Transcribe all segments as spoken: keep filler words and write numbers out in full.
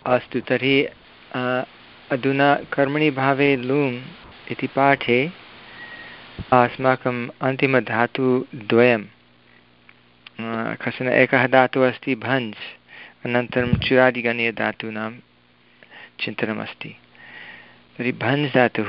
अस्तु तर्हि अधुना कर्मणि भावे लूम् इति पाठे अस्माकम् अन्तिमधातुद्वयं कश्चन एकः धातुः अस्ति भञ्ज् अनन्तरं चुरादिगणीयधातूनां चिन्तनमस्ति। तर्हि भञ्ज् धातुः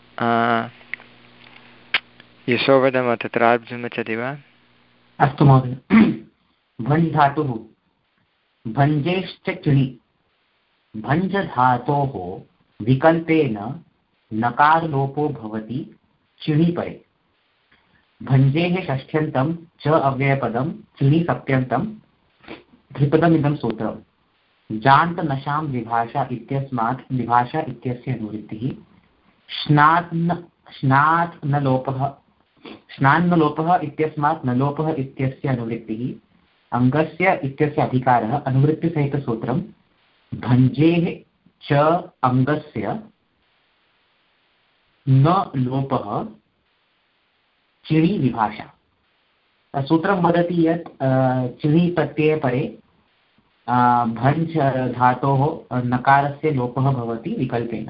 यशोवदम तत्र आरब्धुमिच्छति वा? अस्तु महोदय। भञ्ज् धातुः भञ्जेश्च चिणि भञ्ज धातोः विकल्पेन नकारलोपो भवति चिणि परे। भञ्जेः षष्ठ्यन्तं च अव्ययपदं चिणि सप्त्यन्तं त्रिपदमिदं सूत्रम्। जान्तनशां विभाषा इत्यस्मात् विभाषा इत्यस्य अनुवृत्तिः। श्नात् न श्नात् न लोपः श्नान्न लोपः इत्यस्मात् न लोपः इत्यस्य अनुवृत्तिः। अङ्गस्य इत्यस्य अधिकारः अनुवृत्तिसहितसूत्रम्। भञ्जेः च अङ्गस्य न लोपः चिणि विभाषा। सूत्रं वदति यत् चिणि प्रत्यये परे भञ्ज् धातोः नकारस्य लोपः भवति विकल्पेन।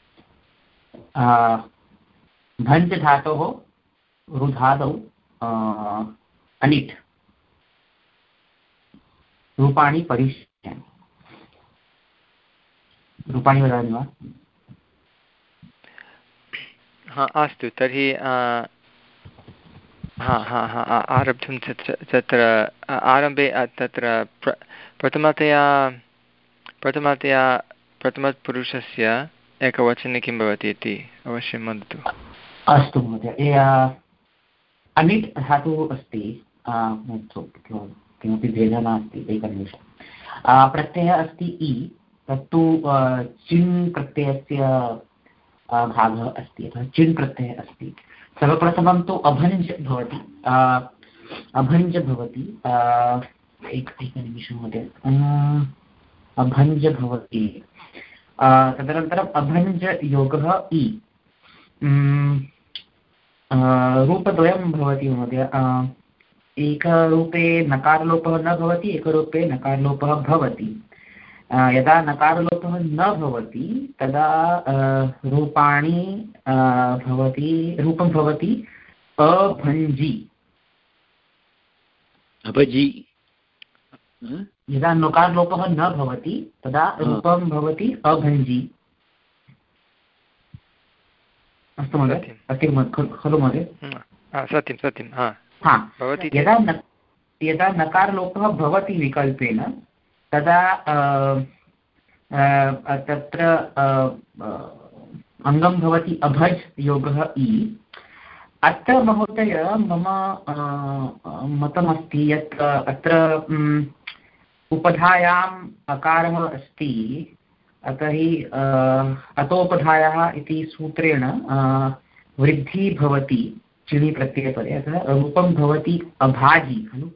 भञ्ज् धातोः रुधादौ अनिट् रूपाणि परिष्यन्ते। रूपाणि वदामि वा? हा अस्तु तर्हि हा हा हा आरब्धुं तत्र तत्र आरम्भे तत्र प्र प्रथमतया प्रथमतया प्रथमपुरुषस्य एकवचने किं भवति इति अवश्यं वदतु। अस्तु महोदय। अनिट् धातुः अस्ति, किमपि भेदः नास्ति, एकनिमिषं। प्रत्ययः अस्ति इ, तत्तु चिन् प्रत्ययस्य भागः अस्ति, अतः चिन् प्रत्ययः अस्ति। सर्वप्रथमं तु अभञ्ज् भवति अभञ्ज् भवति एक एकनिमिषं महोदय। अभञ्ज् भवति तदनन्तरम् अभञ्ज् योगः इ। रूपद्वयं भवति महोदय। एकरूपे नकारलोपः न भवति, एकरूपे नकारलोपः भवति। यदा नकारलोपः न भवति तदा रूपाणि भवति रूपं भवति अभञ्जी। अभजी। यदा नकारलोपः न भवति तदा रूपं भवति अभञ्जी। अस्तु महोदय, सत्यं खलु महोदय? सत्यं सत्यं हा भवति। यदा न यदा नकारलोपः भवति विकल्पेन तदा तत्र अङ्गं भवति अभज् योगः इ। अत्र महोदय मम मतमस्ति यत् अत्र उपधायाम् अकारः अस्ति, तर्हि अतोपधायाः इति सूत्रेण वृद्धिः भवति चिणि प्रत्ययपरे, अतः रूपं भवति अभाजी खलु?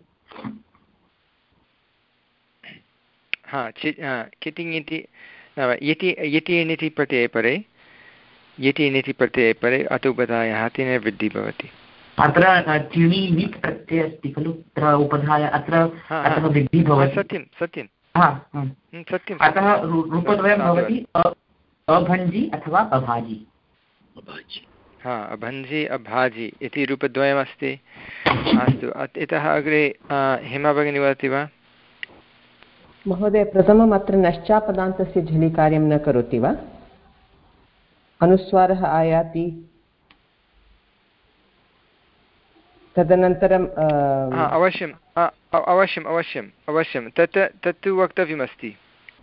हा कितिङ् इति यति यति निति प्रत्यये परे यति निति प्रत्यये परे अतोपधायाः तेन वृद्धिः भवति। अत्र चिणि नित् प्रत्ययः अस्ति खलु, अत्र उपधाय अत्र अतः वृद्धिः भवति। सत्यं सत्यं सत्यम्। अतः रूपद्वयं भवति अभञ्जी अथवा अभाजी। हा अभञ्जी अभाजी इति रूपद्वयमस्ति। अस्तु इतः अग्रे हेमा भगिनी वदति वा? महोदय, प्रथमम् अत्र नश्चापदान्तस्य झलि कार्यं न करोति वा? अनुस्वारः आयाति, तदनन्तरं अवश्यम् अवश्यम् अवश्यम् अवश्यं तत् तत्तु वक्तव्यमस्ति।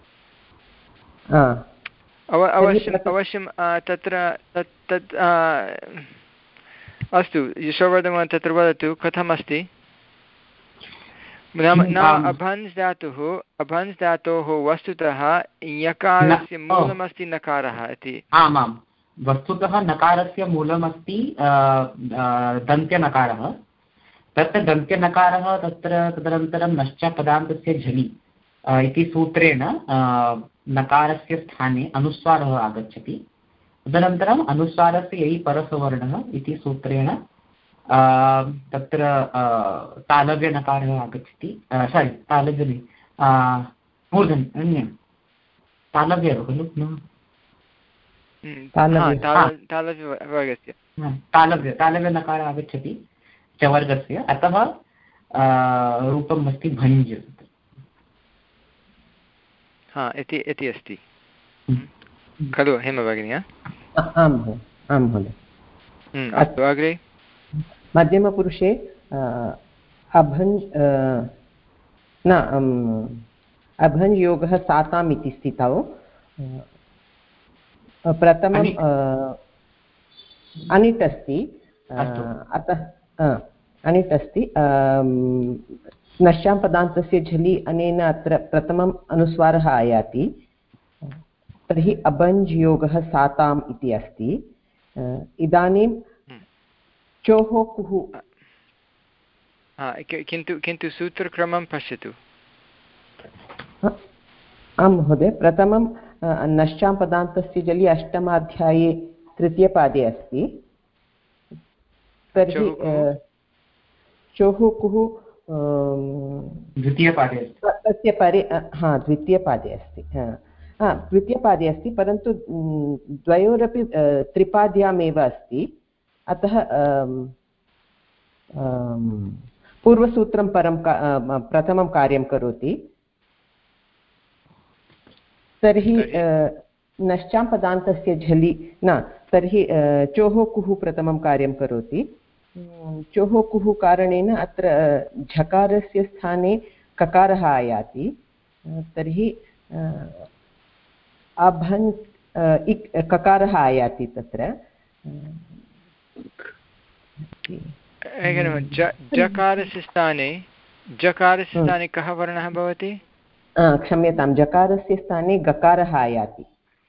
अवश्यम् अवश्यं तत्र तत् तत् अस्तु यशोवर्धन तत्र वदतु कथमस्ति? नाम न अभञ्ज् धातुः अभञ्ज् धातोः वस्तुतः यकारस्य मूलमस्ति नकारः इति। आमां, वस्तुतः नकारस्य मूलमस्ति दन्त्यनकारः। तत्र दन्त्यनकारः तत्र तदनन्तरं नश्चपदान्तस्य झलि इति सूत्रेण नकारस्य स्थाने अनुस्वारः आगच्छति। तदनन्तरम् अनुस्वारस्य ययि परसवर्णः इति सूत्रेण तत्र तालव्यनकारः आगच्छति। सारि तालव्य मूर्धन्य तालव्यः खलु तालव्यवर्गस्य तालव्य तालव्यनकारः आगच्छति चवर्गस्य, अतः रूपम् अस्ति भञ्ज्। हा इति इति अस्ति खलु हेम भगिनी? आं आं महोदय। अस्तु अग्रे मध्यमपुरुषे अभञ् न अभञ् योगः साताम् इति स्थितौ प्रथमम् अनिट् अस्ति, अतः अनिट् अस्ति नश्यां पदान्तस्य झलि अनेन अत्र प्रथमम् अनुस्वारः आयाति, तर्हि अभञ् योगः साताम् इति अस्ति। इदानीं चोः कुः किन्तु किन्तु सूत्रक्रमं पश्यतु। आं महोदय, प्रथमं नश्चां पदान्तस्य जलि अष्टमाध्याये तृतीयपादे अस्ति, तर्हि चोः कुः द्वितीयपादे तस्य परि हा द्वितीयपादे अस्ति, हा द्वितीयपादे अस्ति, परन्तु द्वयोरपि त्रिपाद्यामेव अस्ति, अतः पूर्वसूत्रं परं प्रथमं कार्यं करोति। तर्हि नश्चां पदान्तस्य झलि न, तर्हि चोः कुः प्रथमं कार्यं करोति। चोः कुः कारणेन अत्र झकारस्य स्थाने ककारः आयाति, तर्हि अभन् इक् ककारः आयाति तत्र। जकारस्य स्थाने जकारस्य स्थाने कः वर्णः भवति? क्षम्यतां, जकारस्य स्थाने गकारः आयाति,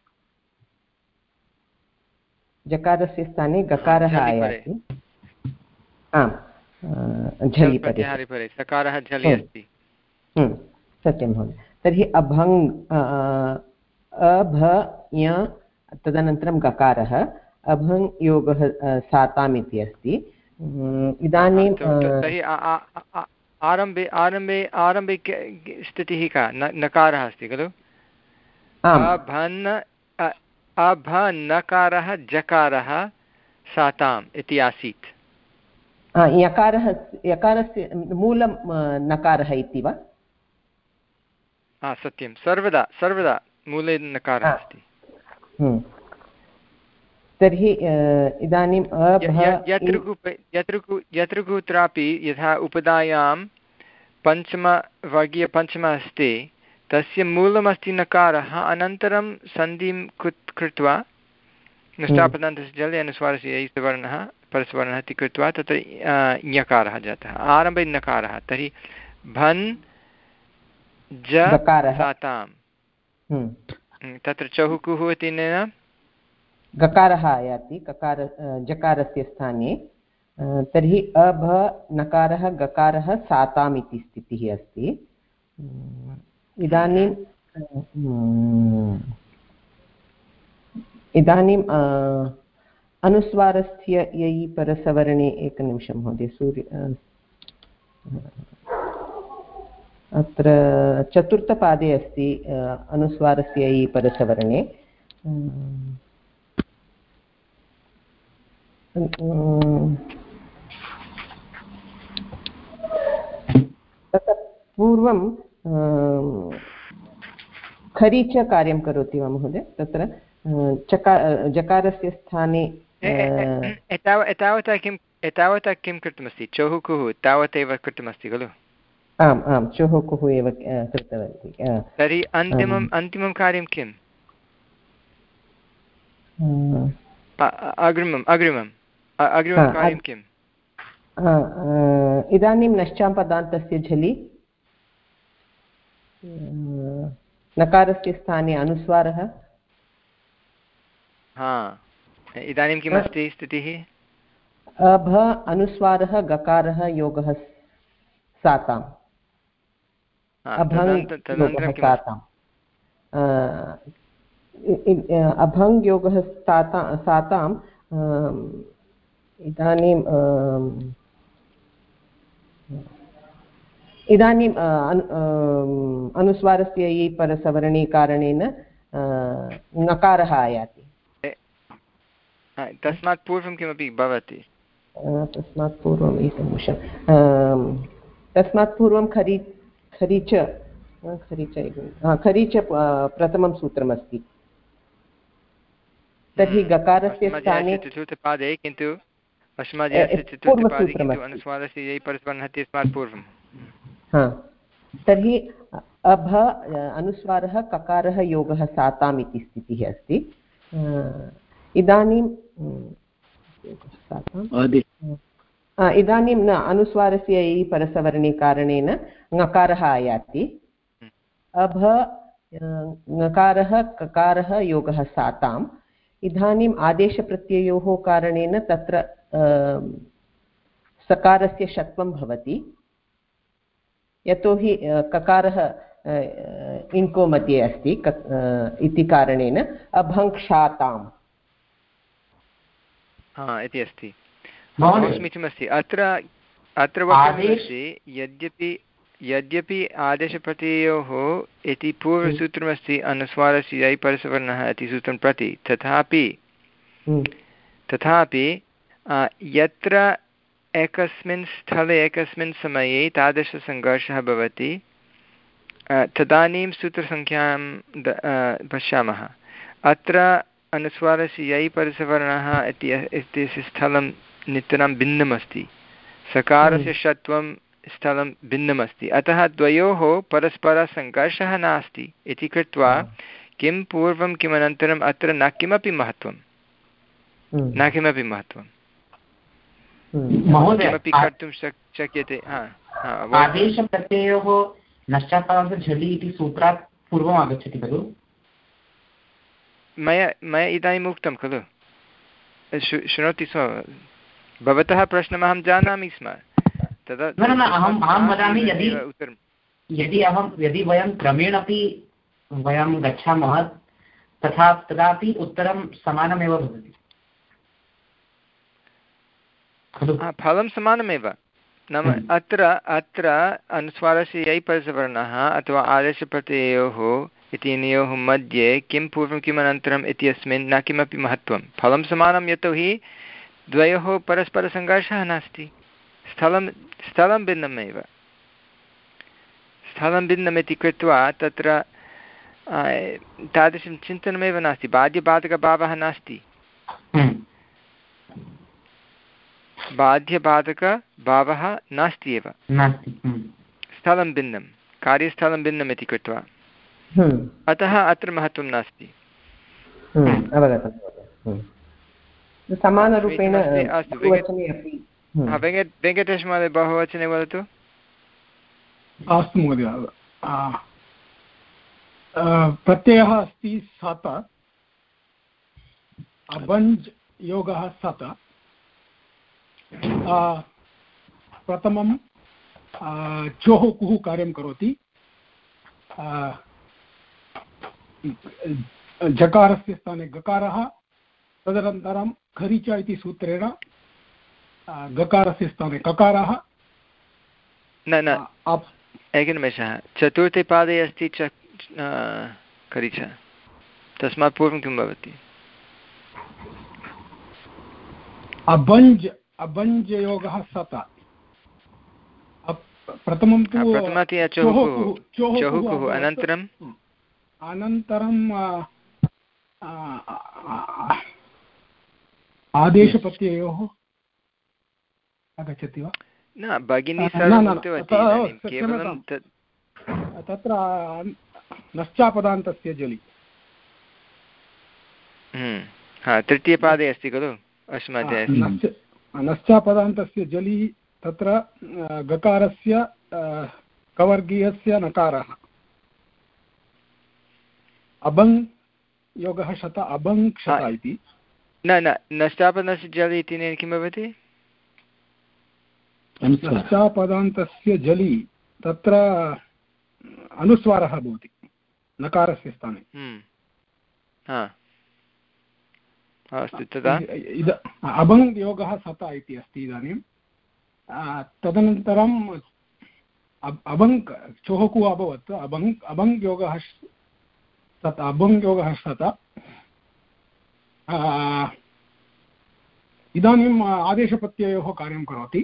जकारस्य स्थाने गकारः आयाति। आम्, झलि परे सकारः झलि अस्ति, सत्यं महोदय। तर्हि अभङ् अभ य तदनन्तरं गकारः, अभङ् योगः साताम् इति अस्ति। इदानीं तर्हि आरम्भे आरम्भे आरम्भे स्थितिः का? नकारः अस्ति खलु? अभन् अभनकारः जकारः साताम् इति आसीत्। यकारः यकारस्य मूलं नकारः इति वा? हा सत्यं, सर्वदा सर्वदा मूले नकारः अस्ति। तर्हि इदानीम् यत्र यत्र यत्र कुत्रापि यथा उपधायां पञ्चमवर्गीयपञ्चमः अस्ति, तस्य मूलमस्ति नकारः, अनन्तरं सन्धिं कृत्वा नष्टापदान्तस्य जले अनुस्वारस्य वर्णः परस्वर्णः इति कृत्वा तत्र ञकारः जातः, आरम्भे नकारः। तर्हि भन् ज साताम्, तत्र चहुकुः इत्यनेन गकारः आयाति, ककार जकारस्य स्थाने। तर्हि अभ नकारः गकारः साताम् इति स्थितिः अस्ति। इदानीं इदानीम् अनुस्वारस्य यै परसवर्णे एकनिमिषं महोदय, सूर्य अत्र चतुर्थपादे अस्ति अनुस्वारस्य यै परसवर्णे। ततः पूर्वं खरी च कार्यं करोति वा महोदय? तत्र चकार जकारस्य स्थाने एतावता किम् एतावता किं कृतमस्ति? चोः कुः तावदेव कृतमस्ति खलु? आम् आं, चोः कुः एव कृतवती। तर्हि अन्तिमम् अन्तिमं कार्यं किम्? अग्रिमम् अग्रिमम् अग्रिमं कार्यं किम्? इदानीं नश्चां पदान्तस्य झलि नकारस्य स्थाने अनुस्वारः। हा, इदानीं किमस्ति स्थितिः? अभ अनुस्वारः गकारः योगः साताम्, अभङ् योगः साताम्, अभङ् योगः साता साताम्। इदानीम् इदानीम् अनुस्वारस्य यै परसवर्णी कारणेन ङकारः आयाति। तस्मात् पूर्वं किमपि भवति? तस्मात् पूर्वम् एकनिमिषं तस्मात् पूर्वं खरी खरीच खरीच खरीच प्रथमं सूत्रमस्ति। तर्हि गकारस्य स्थाने चतुर्थपादे किन्तु अस्मादि चतुर्थपादे किन्तु अनुस्वारस्य यै परस्परं हति तस्मात् पूर्वं। हा तर्हि अभ अनुस्वारः ककारः योगः साताम् इति स्थितिः अस्ति। इदानीं इदानीं न अनुस्वारस्य यै परसवर्णीकारणेन ङकारः आयाति। अभ ङकारः ककारः योगः साताम्। इदानीम् आदेशप्रत्ययोः कारणेन तत्र सकारस्य षत्वं भवति, यतोहि ककारः इङ्को मध्ये अस्ति इति कारणेन अभङ्क्षाताम् इति अस्ति। समीचीनमस्ति। अत्र अत्र वक्तव्यमस्ति यद्यपि यद्यपि आदेशप्रत्ययोः इति पूर्वसूत्रमस्ति अनुस्वारस्य यै परसवर्णः इति सूत्रं प्रति, तथापि तथापि यत्र एकस्मिन् स्थले एकस्मिन् समये तादृशसङ्घर्षः भवति तदानीं सूत्रसङ्ख्यां पश्यामः। अत्र अनुस्वारस्य यै परसवर्णः इत्यस्य स्थलं नित्यं भिन्नमस्ति, सकारस्य षत्वं स्थलं भिन्नमस्ति, अतः द्वयोः परस्परसङ्घर्षः नास्ति इति कृत्वा किं पूर्वं किमनन्तरम् अत्र न किमपि महत्त्वं न किमपि महत्त्वं किमपि कर्तुं शक्यते। आदेशप्रत्ययोः नश्चात्पदान्त झलि इति सूत्रात् पूर्वम् आगच्छति खलु? मया मया इदानीम् उक्तं खलु, शृणोति स्म? भवतः प्रश्नमहं जानामि स्म। तदा न न अहम् अहं वदामि यदि यदि अहं यदि वयं क्रमेण अपि वयं गच्छामः तथा तदापि उत्तरं समानमेव भवति खलु? फलं समानमेव। नाम अत्र अत्र अनुस्वारस्य यै परसवर्णः अथवा आदेशप्रत्ययोः इत्यनयोः मध्ये किं पूर्वं किम् अनन्तरम् इत्यस्मिन् न किमपि महत्त्वं, फलं समानं, यतोहि द्वयोः परस्परसङ्घर्षः नास्ति, स्थलं स्थलं भिन्नमेव स्थलं भिन्नमिति कृत्वा तत्र तादृशं चिन्तनमेव नास्ति, बाध्यबाधकभावः नास्ति, बाध्यबाधकभावः नास्ति एव, स्थलं भिन्नं, कार्यस्थलं भिन्नम् इति कृत्वा अतः अत्र महत्त्वं नास्ति। अवगतं। समानरूपेण वेङ्कटेशमहोदय बहुवचने वदतु। अस्तु महोदय, प्रत्ययः अस्ति सत, अबञ्ज् योगः सत। प्रथमं चोः कुः कार्यं करोति, जकारस्य स्थाने गकारः, तदनन्तरं खरीच इति सूत्रेण गकारस्य स्थाने ककारः। न न एकनिमेषः, चतुर्थे पादे अस्ति च खरीच, तस्मात् पूर्वं किं भवति? अबञ्ज् अबञ्जयोगः सत। प्रथमं तु प्रथमतया चहुकुः, अनन्तरं अनन्तरं आदेशप्रत्ययोः आगच्छति वा? न भगिनी सर्वं तत्र नश्चापदान्तस्य जलि तृतीयपादे अस्ति खलु अस्मादे नश्चापदान्तस्य जलि तत्र गकारस्य कवर्गीयस्य नकारः अबङ् योगः शत अबङ् क्षत इति। न न नश्चापदान्तस्य जलि इत्यनेन किं भवति? नश्चापदान्तस्य जलि तत्र अनुस्वारः भवति नकारस्य स्थाने। अस्तु, तदा अबङ् योगः सत इति अस्ति इदानीं। तदनन्तरं अबङ् चोहकु अभवत्, अबङ् अबङ् योगः तत् अभङ् योगः सत इदानीम् आदेशप्रत्ययोः कार्यं करोति।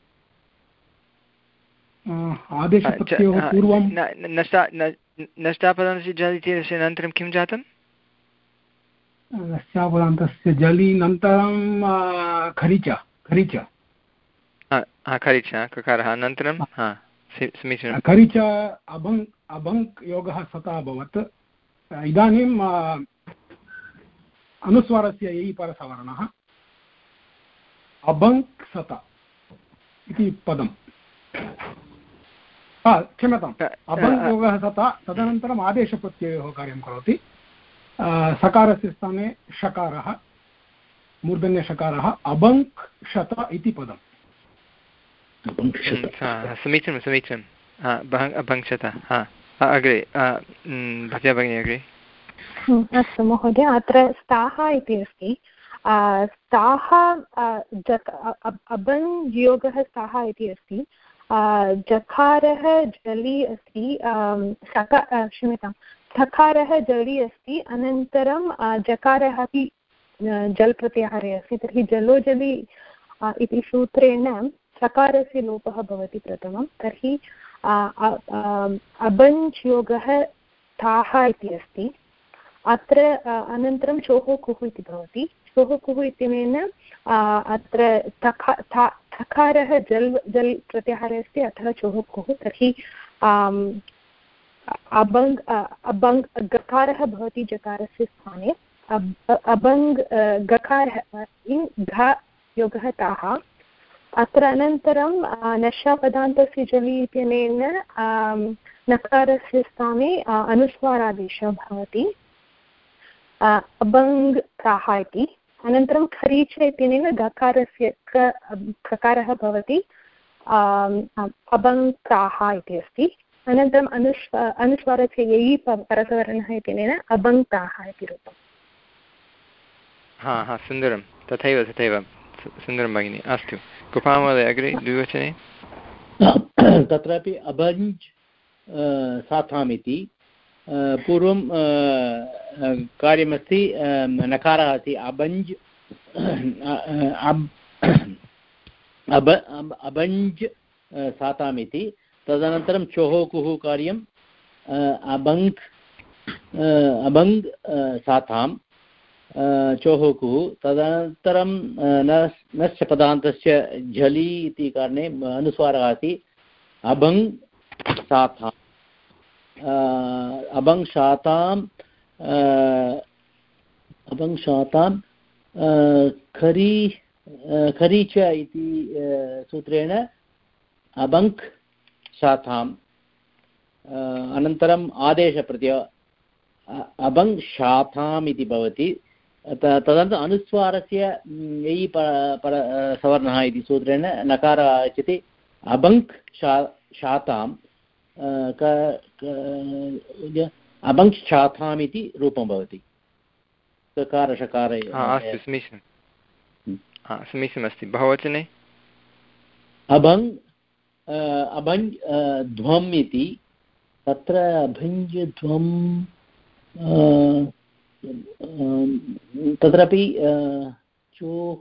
आदेशप्रत्ययोः पूर्वं नष्टापदान्तस्य जल् इत्यस्य अनन्तरं किं जातं? नष्टापदान्तस्य जलि अनन्तरं खरिच खरिच खरिच ककारः अनन्तरं समीचीनं। खरिच अभङ् अभङ्क् योगः सता अभवत्। इदानीम् अनुस्वारस्य ययि परसवर्णः अभङ्क् सत इति पदम्। क्षम्यताम्, अभङ्क् योगः सता तदनन्तरम् आदेशप्रत्ययोः कार्यं करोति। सकारस्य स्थाने षकारः, मूर्धन्यषकारः, अभङ्क् शत इति पदम्। समीचीनं समीचीनं अभङ्क्षत। अग्रे भवत्या भगिनी अग्रे। अस्तु महोदय, अत्र स्थाः इति अस्ति। स्थाः अभङ् योगः स्थाः इति अस्ति। जकारः जलि अस्ति, सका क्षम्यतां सकारः जलि अस्ति, अनन्तरं जकारः अपि जल् प्रत्याहारे अस्ति। तर्हि जलो जलि इति सूत्रेण सकारस्य लोपः भवति प्रथमं। तर्हि अभञ् योगः थाः इति अस्ति। अत्र अनन्तरं चोः कुः इति भवति। चोः कुः इत्यनेन अत्र तखा थकारः जल् जल् प्रत्याहारे अस्ति, अतः चोः कुः। तर्हि अभङ् अभङ् गकारः भवति जकारस्य स्थाने। अभङ् गकारः इन् घ योगः ताः। अत्र अनन्तरं नष्टापदान्तस्य जलि इत्यनेन नकारस्य स्थाने अनुस्वारादेशः भवति, अभङ् प्राः इति। अनन्तरं खरीच इत्यनेन गकारस्य क ककारः भवति, अभङ् प्राः इति अस्ति। अनन्तरम् अनुस्व अनुस्वारस्य ययि परसवर्णः इत्यनेन अभङ् प्राः इति रूपम्। हा हा सुन्दरं, तथैव तथैव सुन्दरं भगिनि। अस्तु, कृपा महोदय अग्रे द्विवचने। तत्रापि अभञ्ज् साथाम् इति पूर्वं कार्यमस्ति। नकारः अस्ति अभञ्ज् अभञ्ज् साथाम् इति। तदनन्तरं चोः कुः कार्यम् अभङ्क् अभङ्ग् साथाम् चोः कुः। तदनन्तरं नश्च पदान्तस्य झलि इति कारणे अनुस्वारः अस्ति अभङ् साथाम् अभङ् शाताम् अभङ् शाताम् खरी खरीच इति सूत्रेण अभङ्क् शाताम्। अनन्तरम् आदेशप्रत्यय अभङ् शाताम् इति भवति। तदनन्तरम् अनुस्वारस्य ययि पर सवर्णः इति सूत्रेण नकारः आगच्छति अभङ्क् शा शाताम् अभङ्क् शाताम् इति रूपं भवति। सकारशकार अस्तु, समीचीनं समीचीनमस्ति। बहुवचने अभङ् अभञ् ध्वम् इति। तत्र अभञ्ज् ध्वम् तत्रापि चोः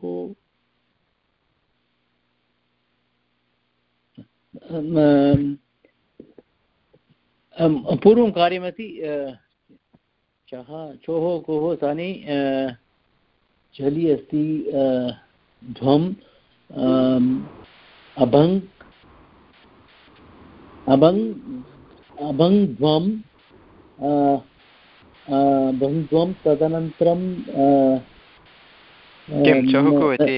पूर्वं कार्यमस्ति चः चोः कुः स्थाने झलि अस्ति ध्वम् अभङ् अभङ् अभङ् ध्वम् भङ्ध्वं। तदनन्तरं किं चोः कुः इति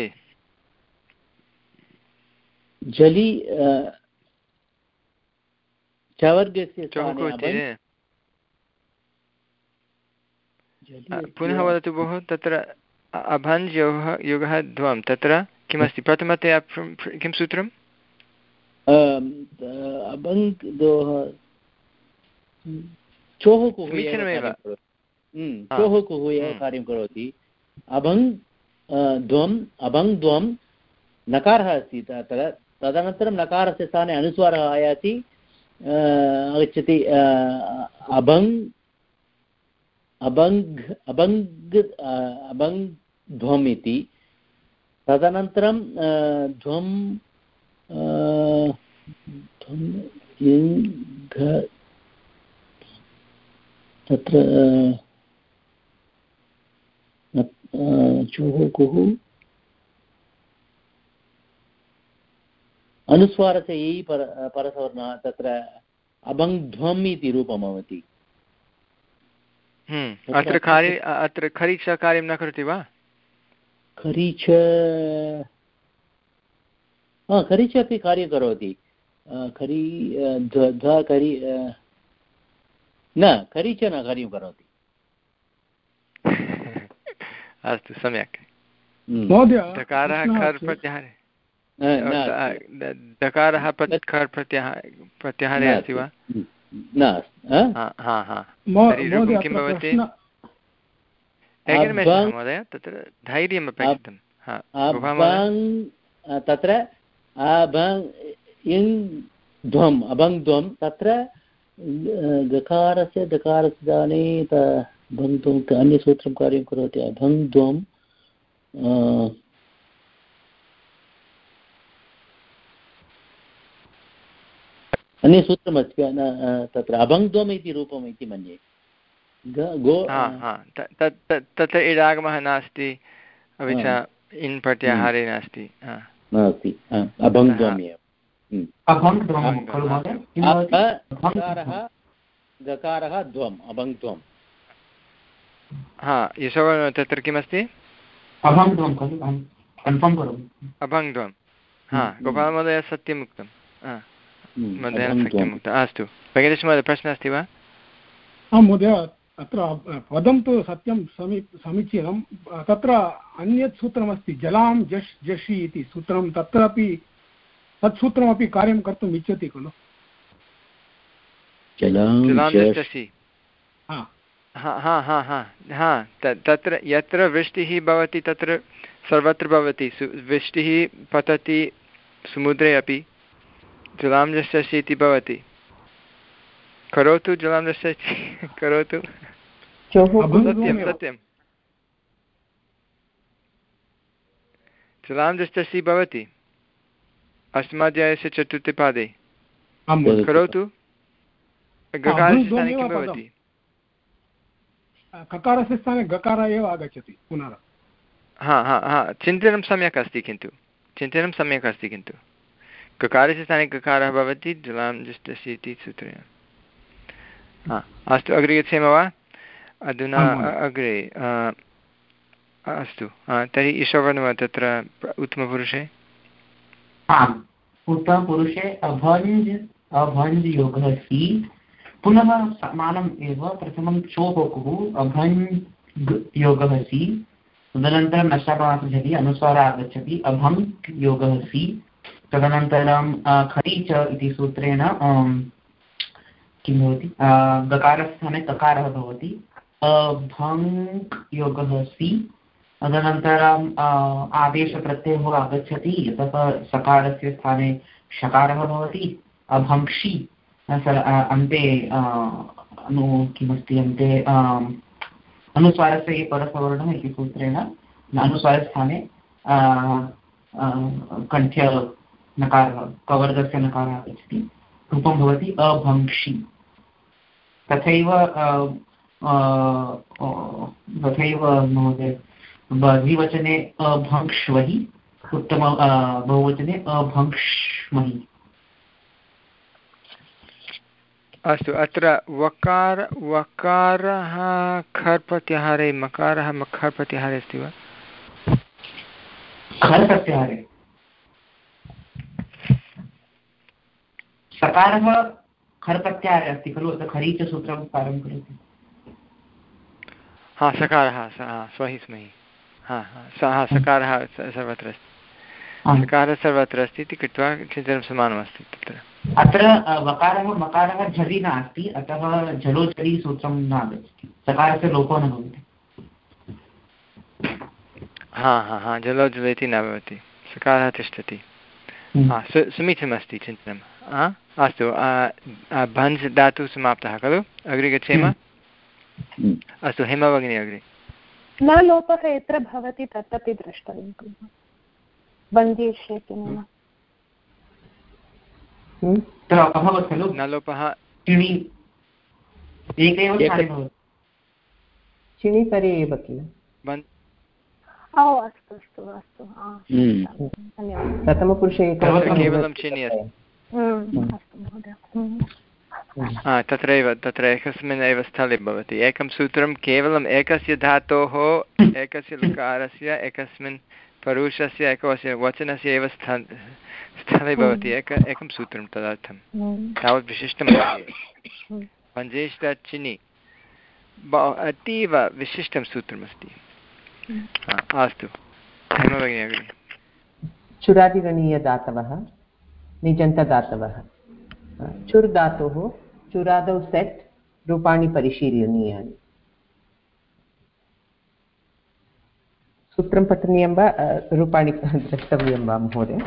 जलि चवर्गस्य पुनः वदतु भोः। तत्र अभञ् योगः योगः ध्वं, तत्र किमस्ति प्रथमतया किं सूत्रम्? अभङ् चोः कुः चोः कुः एव कार्यं करोति। अभङ् ध्वम् अभङ् ध्वं नकारः अस्ति तत्र। तदनन्तरं नकारस्य स्थाने अनुस्वारः आयाति, आगच्छति अभङ् अभङ्ग् अभङ्ग् अभङ्ग् ध्वम् इति तदनन्तरं ध्वं तत्र चुः कुः अनुस्वारस्य ययि पर परसवर्णः तत्र अभङ्ध्वम् इति रूपं भवति। अत्र कार्य अत्र खरीच कार्यं न करोति वा? खरीच खरीच अपि कार्यं करोति। खरी ध्व करी न खरीच न कार्यं करोति। अस्तु सम्यक्। दकारः खर् प्रत्याहारे दकारः खर् प्रत्याहार प्रत्याहारे अस्ति वा? न किं भवति? एकनिमेषः महोदय, तत्र धैर्यम् अपेक्षितं। तत्र ध्वम् अभङ्ध्वं तत्र गकारस्य दकारस्य दाने भङ्ध्वम् अन्यसूत्रं कार्यं करोति। अभङ्ध्वम् अन्यसूत्रमस्ति तत्र अभङ्ध्वम् इति रूपम् इति मन्ये। तत्र इडागमः नास्ति, अपि च इन् प्रत्याहारे नास्ति नास्ति अभङ्ध्वम् एव। गकारः ध्वम् अभङ्ध्वम्। हा यशोवर्णः तत्र किमस्ति? अभङ्ध्वम्। हा गोपालमहोदय सत्यम् उक्तं। महोदयेन सत्यम् उक्तम्। अस्तु वेङ्कटेश महोदय प्रश्नः अस्ति वा? आं महोदय, अत्र पदं तु सत्यं समी समीचीनं। तत्र अन्यत् सूत्रमस्ति जलां जश् जषि इति सूत्रं, तत्रापि तत् सूत्रमपि कार्यं कर्तुम् इच्छति खलु? तत्र यत्र वृष्टिः भवति तत्र सर्वत्र भवति। वृष्टिः पतति समुद्रे अपि, जलां जषि इति भवति। करोतु जलां जषि करोतु। सत्यं सत्यं जलां जषि भवति अष्टमाध्यायस्य चतुर्थे पादे। करोतु। गकारस्य स्थाने किं भवति? ककारस्य स्थाने गकारः एव आगच्छति पुनः। हा हा हा चिन्तनं सम्यक् अस्ति, किन्तु चिन्तनं सम्यक् अस्ति किन्तु गकारस्य स्थाने गकारः भवति जलां जषि इति सूत्रेण। हा अस्तु अग्रे गच्छेम वा? अधुना अग्रे अस्तु तर्हि ईश्वरः तत्र उत्तमपुरुषे उत्तमपुरुषे अभञ्ज् अभञ्ज् योगः हि पुनः समानम् एव। प्रथमं चोहोकुः अभञ् योगः हि, तदनन्तरं नष्टापदार्थझलि अनुस्वारः आगच्छति अभङ्क् योगः हि, तदनन्तरं खरीच इति सूत्रेण किं भवति गकारस्य स्थाने ककारः भवति अभङ्क् योगः सि, तदनन्तरम् आदेशप्रत्ययः आगच्छति यतः सकारस्य स्थाने षकारः भवति अभङ्क्षि, अन्ते अनु किमस्ति अन्ते अनुस्वारस्य ये परसवर्णः इति सूत्रेण अनुस्वारस्थाने कण्ठ्य नकारः कवर्गस्य नकारः आगच्छति, रूपं भवति अभङ्क्षि। तथैव तथैव महोदय द्विवचने अभङ्क्ष्वहि, उत्तम बहुवचने अभङ्क्ष्महि। अस्तु अत्र वकार वकारः खर् प्रत्याहारे मकारः मखर् प्रत्याहारे अस्ति वा? खर् प्रत्याहारे सकारः खर् प्रत्याहारे अस्ति खलु, अतः खरीच सूत्रं कार्यं करोति। हा सकारः स्वहि स्महि हा सः सकारः सर्वत्र अस्ति, सकारः सर्वत्र अस्ति इति कृत्वा चिन्तनं समानमस्ति तत्र। अत्र वकारः मकारः झलि नास्ति, अतः झलो झलि सूत्रं न आगच्छति, सकारस्य लोपो न भवति। हा हा हा झलो झलो इति न भवति, सकारः तिष्ठति। हा समीचीनमस्ति चिन्तनं। अस्तु भञ्ज् धातुः समाप्तः खलु, अग्रे गच्छेम। अस्तु हेमा भगिनी अग्रे। न लोपः यत्र भवति तदपि द्रष्टव्यं खलु वन्द्येष्ये किमेव न लोपः चिणि परे एव किल ओ अस्तु अस्तु अस्तु धन्यवादः प्रथमपुरुषे केवलं चिणि अस्ति अस्तु महोदय तत्रैव तत्र एकस्मिन् एव स्थले भवति एकं सूत्रं केवलम् एकस्य धातोः एकस्य लकारस्य एकस्मिन् परुषस्य एकस्य वचनस्य एव स्थ स्थले भवति एक एकं सूत्रं तदर्थं तावत् विशिष्टम् अस्ति पञ्चेष्टचिनि अतीव विशिष्टं सूत्रमस्ति। अस्तु चुरादिगणीयदातवः निजन्तदातवः चुर् धातोः चुरादौ सेट् रूपाणि परिशीलनीयानि। सूत्रं पठनीयं वा रूपाणि द्रष्टव्यं वा महोदय?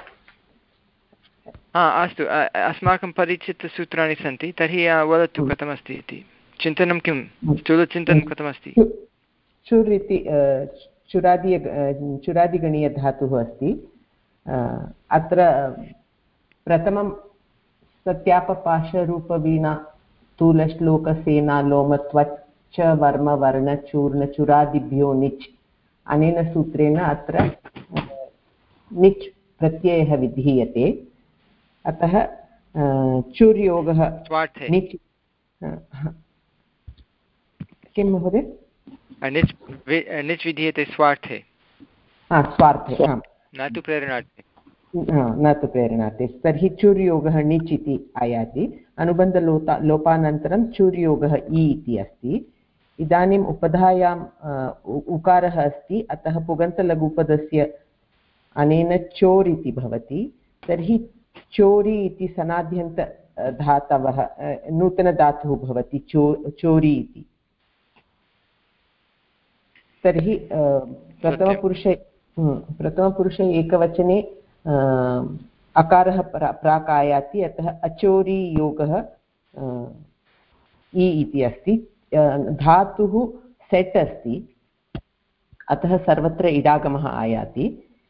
हा अस्तु अस्माकं परिचितसूत्राणि सन्ति तर्हि वदतु कथमस्ति इति चिन्तनं किं स्थूलचिन्तनं कथमस्ति? चुर् इति चुरादीय चुरादिगणीयधातुः अस्ति। अत्र प्रथमं सत्यापपाशरूपवीणा स्थूलश्लोकसेना लोमत्वच्च वर्म वर्ण चूर्ण चुरादिभ्यो निच् अनेन सूत्रेण अत्र निच् प्रत्ययः विधीयते। अतः चुर्योगः निच् किं महोदय? निच् निच् विधीयते स्वार्थे स्वार्थे आम् न तु प्रेरणार्थे न तु प्रेरणार्थे। तर्हि चुर्योगः निच् इति आयाति। अनुबन्धलोपा लोपानन्तरं चुर्योगः इ इति अस्ति। इदानीम् उपधायाम् उकारः अस्ति अतः पुगन्तलघुपदस्य अनेन चोर् इति भवति। तर्हि चोरि इति सनाद्यन्त धातवः नूतनधातुः भवति चो चोरि इति। तर्हि प्रथमपुरुषे प्रथमपुरुषे एकवचने अकारः प्राक् आयाति अतः अचोरि योगः इ इति अस्ति। धातुः सेट् अस्ति अतः सर्वत्र इडागमः आयाति।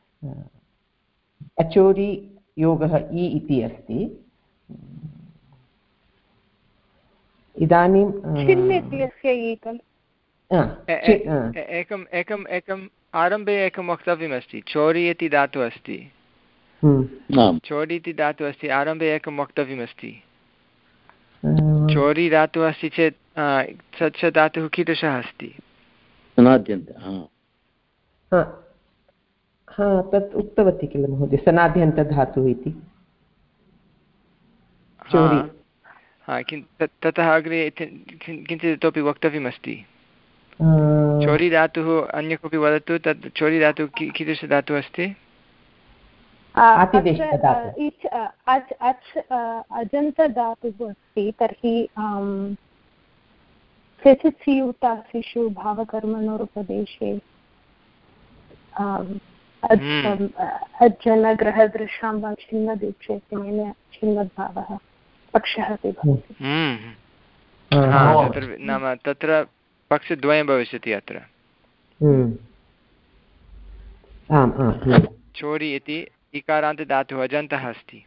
अचोरि योगः इ इति अस्ति। इदानीं एकम् एकम् एकम् आरम्भे एकं वक्तव्यमस्ति। चोरि इति धातुः अस्ति चोरि इति धातुः अस्ति आरम्भे एकं वक्तव्यमस्ति। चोरि धातुः अस्ति चेत् स धातुः कीदृशः अस्ति? तत् उक्तवती किल महोदय सनाद्यन्तधातुः इति। ततः अग्रे किञ्चित् इतोपि वक्तव्यमस्ति। चोरि धातुः अन्य कोऽपि वदतु। तत् चोरि धातुः कीदृशधातुः अस्ति? अजन्तधातुः अस्ति। तर्हि स्थितियुक्तासिषु भावकर्मणोरुपदेशे अज्जनग्रहदृशां वा छिन्नदीक्षे छिन्नद्भावः पक्षः अपि भवति। नाम तत्र पक्षद्वयं भविष्यति अत्र। चोरि इति इकारान्तधातुः अजन्तः अस्ति।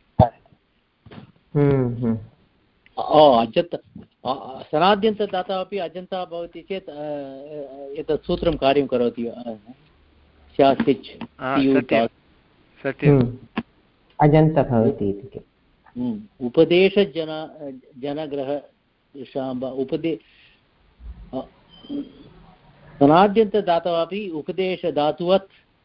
अजन्त सनाद्यन्तदातः अपि अजन्तः भवति चेत् एतत् सूत्रं कार्यं करोति। अजन्त भवति इति उपदेशजन जनग्रह उपदे सनाद्यन्तदातः अपि उपदेशधातुवत्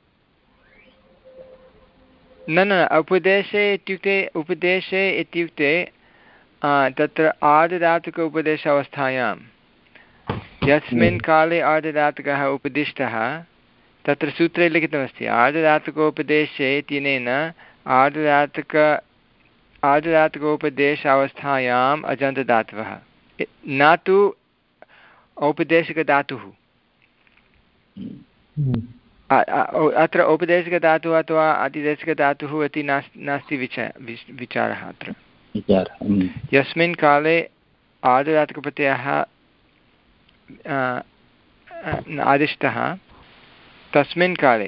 न न उपदेशे इत्युक्ते उपदेशे इत्युक्ते तत्र आर्धधातुक उपदेश अवस्थायां यस्मिन् काले आर्धधातुकः उपदिष्टः तत्र सूत्रे लिखितमस्ति आर्धधातुकोपदेशे इत्यनेन आर्धधातुक आर्धधातुकोपदेशावस्थायाम् अजन्तदातवः न तु औपदेशिकधातुः। अत्र औपदेशिकधातुः अथवा अतिदेशिकधातुः इति नास्ति विचार विचारः अत्र। यस्मिन् काले आर्धधातुकप्रत्ययः आदिष्टः तस्मिन् काले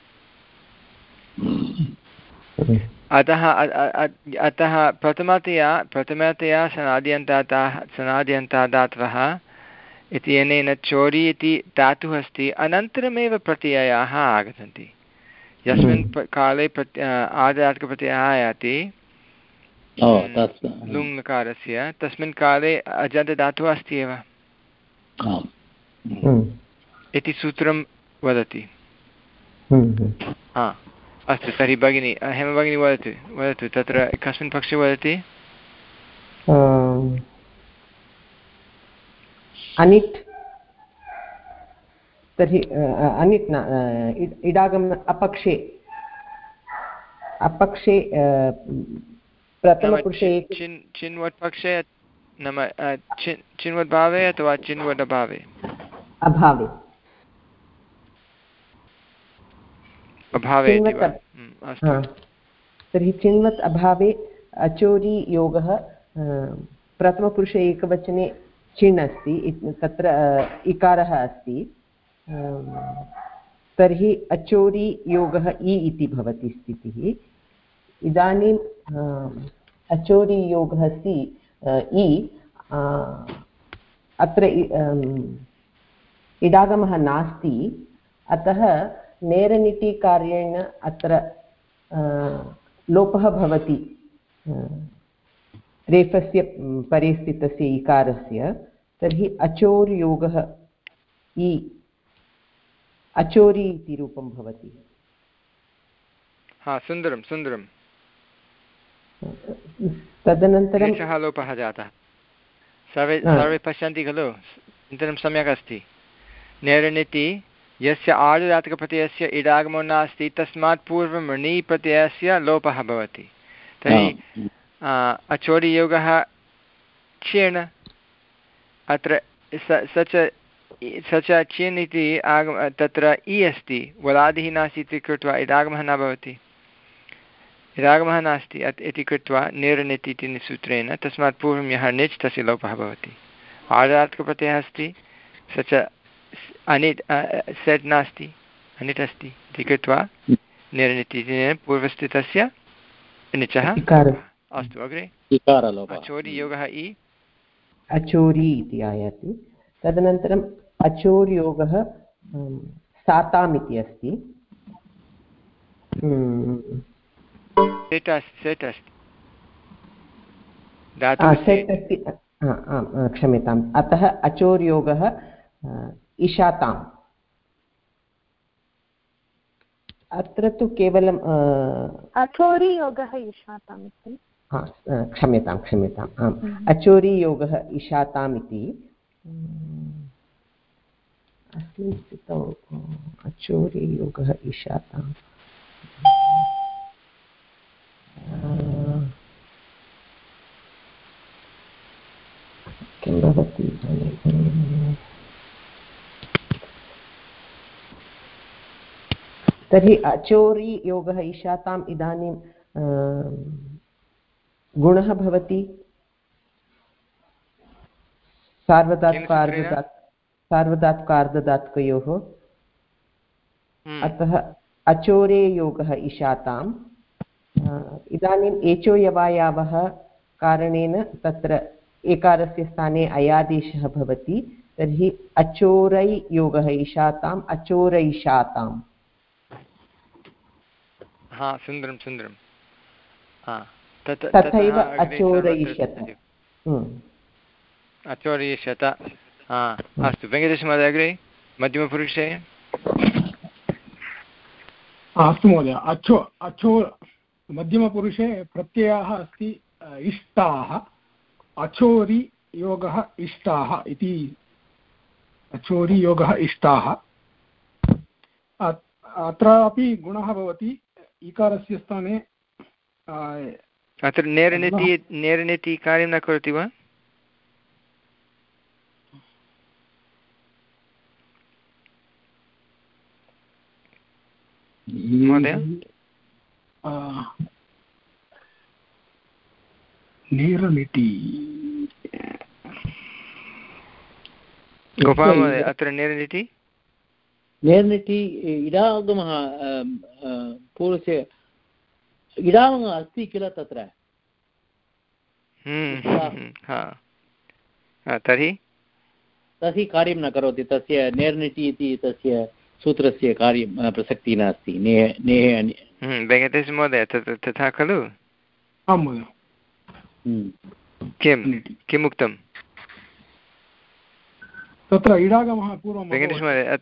अतः अतः प्रथमतया प्रथमतया सनाद्यन्तादाः सनाद्यन्तादात्वः इति अनेन चोरि इति धातुः अस्ति अनन्तरमेव प्रत्ययाः आगच्छन्ति यस्मिन् काले प्रत्य आदात्तप्रत्ययः आयाति लुङ्लकारस्य तस्मिन् काले अजन्तदातुः अस्ति एव इति सूत्रं वदति। हा अस्तु तर्हि भगिनी हेमभगिनी वदतु वदतु तत्र कस्मिन् पक्षे वदति? अनिट् तर्हि अनिट् न इडागम अपक्षे अपक्षे प्रथमपुरुषे चिन् चिन्वत् पक्षे नाम चिन्वत् भावे अथवा चिन्वत् अभावे? अभावे अभावे तर्हि चिन्वत् अभावे अचोरी योगः प्रथमपुरुषे एकवचने चिन् अस्ति तत्र इकारः अस्ति तर्हि अचोरी योगः इ इति भवति स्थितिः। इदानीम् अचोरी योगः सि इ अत्र इडागमः नास्ति अतः नेरनिटिकार्येण अत्र लोपः भवति रेफस्य परे स्थितस्य इकारस्य तर्हि अचोर्योगः इ अचोरी इति रूपं भवति। हा सुन्दरं सुन्दरं। तदनन्तरं एषः लोपः जातः सर्वे सर्वे पश्यन्ति खलु चिन्तनं सम्यक् अस्ति। नेरनिति यस्य आर्धधातुकप्रत्ययस्य इडागमो नास्ति तस्मात् पूर्वं णि प्रत्ययस्य लोपः भवति तर्हि अचोरियोगः चिन् अत्र स च स च चिन् इति आगम तत्र इ अस्ति वलादिः नास्ति इति कृत्वा इडागमः न भवति इडागमः नास्ति इति कृत्वा निरनिति इति सूत्रेण तस्मात् पूर्वं यः निच् तस्य लोपः भवति। आर्धधातुकप्रत्ययः अस्ति स च अनिट् सेट् नास्ति अनिट् अस्ति इति कृत्वा निरनिति पूर्वस्थितस्य निचः अस्तु अग्रे अचोरियोगः इ अचोरी इति आयाति। तदनन्तरम् अचोर्योगः साताम् इति अस्ति सेट् अस्ति क्षम्यताम् अतः अचोर्योगः इशाताम् अत्र तु केवलम् अचोरियोगः इशाताम् इति क्षम्यतां क्षम्यताम् आम् अचोरियोगः इशाताम् इति अस्मिन् स्थितौ अचोरियोगः इशाताम् किं भवति तर्हि अचोरी योगः इशाताम् इदानीं गुणः भवति सार्वधातुकार्धधातु सार्वधातुकार्धधातुकयोः अतः अचोरे योगः इशाताम् इदानीम् एचो यवायावः कारणेन तत्र एकारस्य स्थाने अयादेशः भवति तर्हि अचोरै योगः इशाताम् अचोरैशाताम्। हा सुन्दरं सुन्दरं तथैव अचोरयिष्यत अचोरयिष्यत अस्तु वेङ्कटेशमहोदय अग्रे मध्यमपुरुषे अस्तु महोदय अचो अचो मध्यमपुरुषे प्रत्ययः अस्ति इष्टाः अचोरि योगः इष्टाः इति अचोरि योगः इष्टाः अत्रापि गुणः भवति इकारस्य स्थाने अत्र नेरनिति नेरनिति कार्यं न करोति वा? महोदय नेरनिति गोपालमहोदय अत्र निर्णिति निर्णिति इडागमः पूर्वस्य इडागमः अस्ति किल तत्र तर्हि तर्हि कार्यं न करोति तस्य निर्णिति इति तस्य सूत्रस्य कार्यं प्रसक्तिः नास्ति नेह नेह वेङ्कटेशमहोदय तथा खलु आं महोदय किं किम् उक्तं तत्र इडागमः पूर्वं वेङ्कटेशमहोदय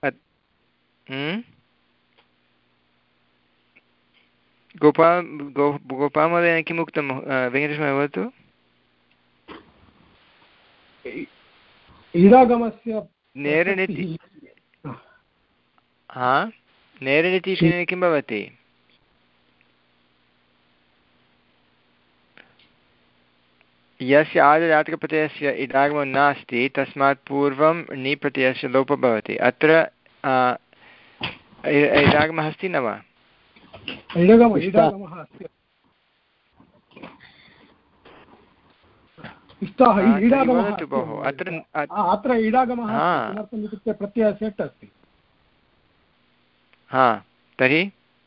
गोपाल गो गोपालमहोदयेन किम् उक्तं वेङ्कटेशमहोदय वदतु इडागमस्य नेरनिति हा नेरनिति इति किं भवति यस्य आर्धधातुकप्रत्ययस्य इडागमः नास्ति तस्मात् पूर्वं णि प्रत्ययस्य लोपः भवति अत्र इडागमः अस्ति न वा इडागमः अस्ति अत्र इडागमः किमर्थम् इत्युक्ते प्रत्ययः सेट् अस्ति हा तर्हि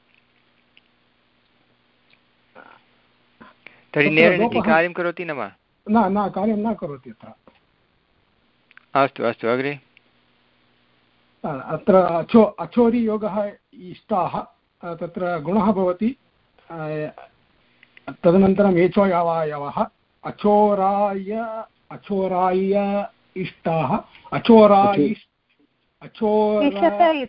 तर्हि नेरनिति कार्यं करोति न वा न न कार्यं न करोति अत्र अस्तु अस्तु अग्रे अत्र अचो अचोरियोगः इष्टाः तत्र गुणः भवति तदनन्तरम् एचो यावायवः अचोराय अचोराय इष्टाः अचोराय अचोर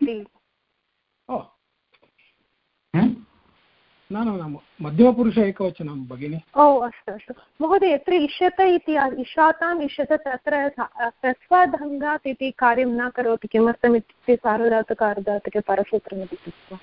न न न मध्यमपुरुष एकवचनं भगिनि ओ अस्तु अस्तु महोदय यत्र इष्यत इति इषाताम् इष्यत तत्र ह्रस्वादङ्गात् इति कार्यं न करोति किमर्थम् इत्युक्ते सार्वधातुक अर्धधातुके परसूत्रमिति कृत्वा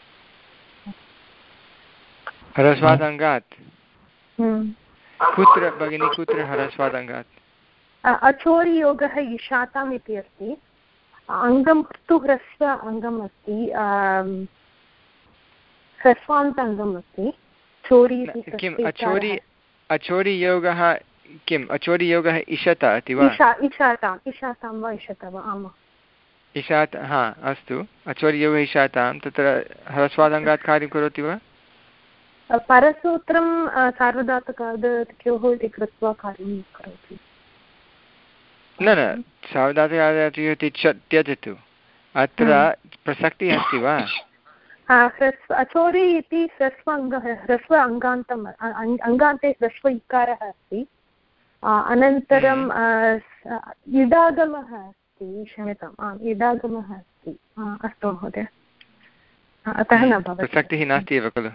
ह्रस्वादङ्गात् कुत्र भगिनि कुत्र ह्रस्वादङ्गात् अचोरियोगः इषाताम् इति अस्ति अङ्गं तु ह्रस्व अङ्गम् अस्ति ह्रस्वान्त अङ्गम् अस्ति चोरि किम् अचोरि अचोरियोगः किम् अचोरियोगः इषत इति वा इषाताम् इषातां वा इषत वा आम् इषात् हा अस्तु अचोरियोगः इषातां तत्र ह्रस्वादङ्गात् कार्यं करोति वा परसूत्रं सार्वधातुकार्धयोः इति कृत्वा कार्यं करोति न न सार्वधातुकार्धयोः इति त्यजतु अत्र प्रसक्तिः अस्ति वा ह्रस्व अचोरि इति ह्रस्व अङ्ग ह्रस्व अङ्गान्तम् अङ्गान्ते ह्रस्व इकारः अस्ति अनन्तरं इडागमः अस्ति क्षम्यताम् आम् इडागमः अस्ति अस्तु महोदय अतः न भवति प्रसक्तिः नास्ति एव खलु